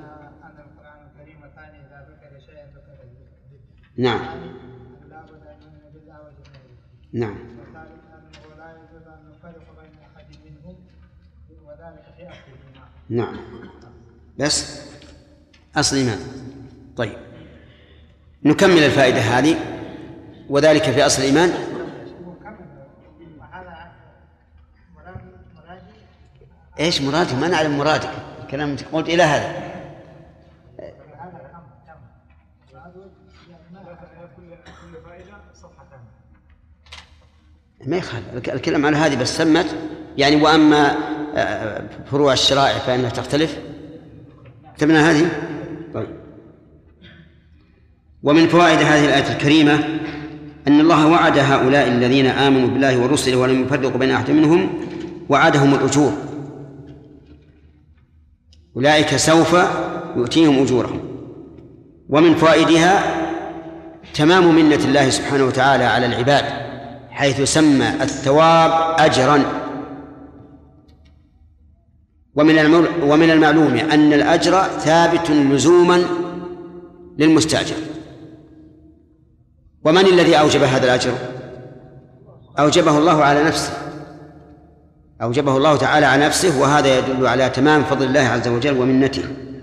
نعم نعم. نعم بس أصل الإيمان. طيب، نكمل الفائدة هذه. وذلك في أصل الإيمان. إيش مرادك؟ ما نعلم مرادك. كلام قلت إلى هذا. ما يخالف الكلام على هذه بس سمت يعني. وأما فروع الشرائع فإنها تختلف. كتبنا هذه. طيب. ومن فوائد هذه الآية الكريمة أن الله وعد هؤلاء الذين آمنوا بالله ورسله ولم يفرقوا بين أحد منهم وعدهم الأجور. أولئك سوف يؤتيهم أجورهم. ومن فوائدها تمام منة الله سبحانه وتعالى على العباد حيث سمى الثواب أجرا. ومن المعلوم أن الأجر ثابت لزوما للمستأجر. ومن الذي أوجب هذا الأجر؟ أوجبه الله على نفسه، أوجبه الله تعالى على نفسه، وهذا يدل على تمام فضل الله عز وجل ومنته.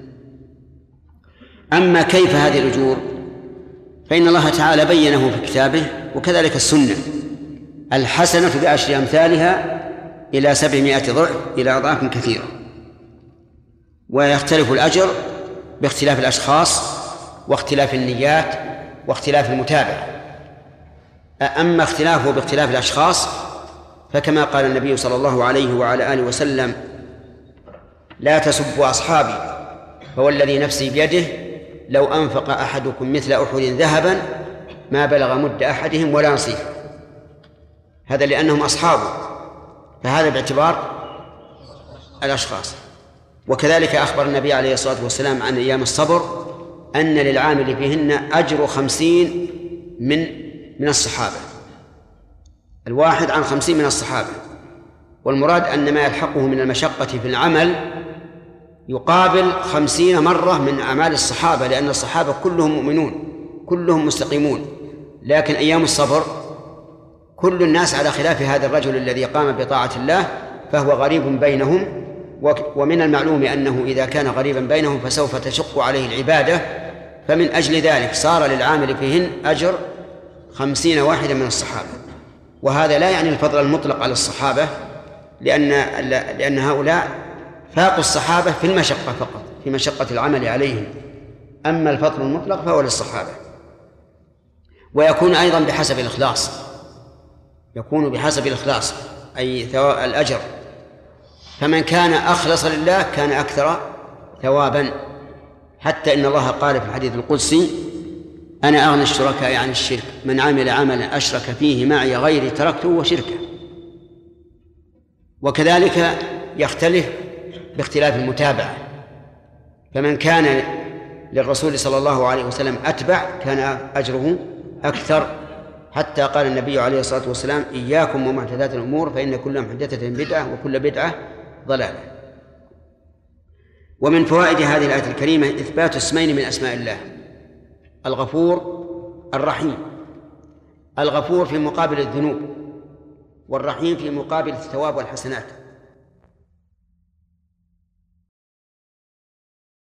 أما كيف هذه الأجور فإن الله تعالى بينه في كتابه، وكذلك السنة. الحسنة ب10 أمثالها إلى 700 ضعف إلى أضعاف كثيرة. ويختلف الأجر باختلاف الأشخاص واختلاف النيات واختلاف المتابعة. أما اختلافه باختلاف الأشخاص فكما قال النبي صلى الله عليه وعلى آله وسلم: لا تسبوا أصحابي فوالذي نفسي بيده لو أنفق أحدكم مثل أحد ذهبا ما بلغ مد أحدهم ولا نصيفه. هذا لأنهم أصحابه، فهذا باعتبار الأشخاص. وكذلك أخبر النبي عليه الصلاة والسلام عن أيام الصبر أن للعامل فيهن أجر 50 من الصحابة، الواحد عن 50 من الصحابة. والمراد أن ما يلحقه من المشقة في العمل يقابل 50 مرة من أعمال الصحابة، لأن الصحابة كلهم مؤمنون كلهم مستقيمون. لكن أيام الصبر كل الناس على خلاف هذا الرجل الذي قام بطاعة الله فهو غريب بينهم. ومن المعلوم أنه إذا كان غريبا بينهم فسوف تشق عليه العبادة، فمن أجل ذلك صار للعامل فيهن أجر 50 واحدا من الصحابة. وهذا لا يعني الفضل المطلق على الصحابة، لأن هؤلاء فاقوا الصحابة في المشقة فقط، في مشقة العمل عليهم. أما الفضل المطلق فهو للصحابة. ويكون أيضا بحسب الإخلاص، يكون بحسب الإخلاص أي الأجر. فمن كان أخلص لله كان أكثر ثوابا، حتى إن الله قال في الحديث القدسي: أنا أغنى الشركاء عن الشرك، من عمل عملا أشرك فيه معي غيري تركته وشركه. وكذلك يختلف باختلاف المتابعة، فمن كان للرسول صلى الله عليه وسلم أتبع كان أجره أكثر، حتى قال النبي عليه الصلاة والسلام: إياكم ومحدثات الأمور فإن كل محدثة بدعة وكل بدعة ضلالة. ومن فوائد هذه الآية الكريمة إثبات اسمين من أسماء الله: الغفور الرحيم. الغفور في مقابل الذنوب، والرحيم في مقابل الثواب والحسنات.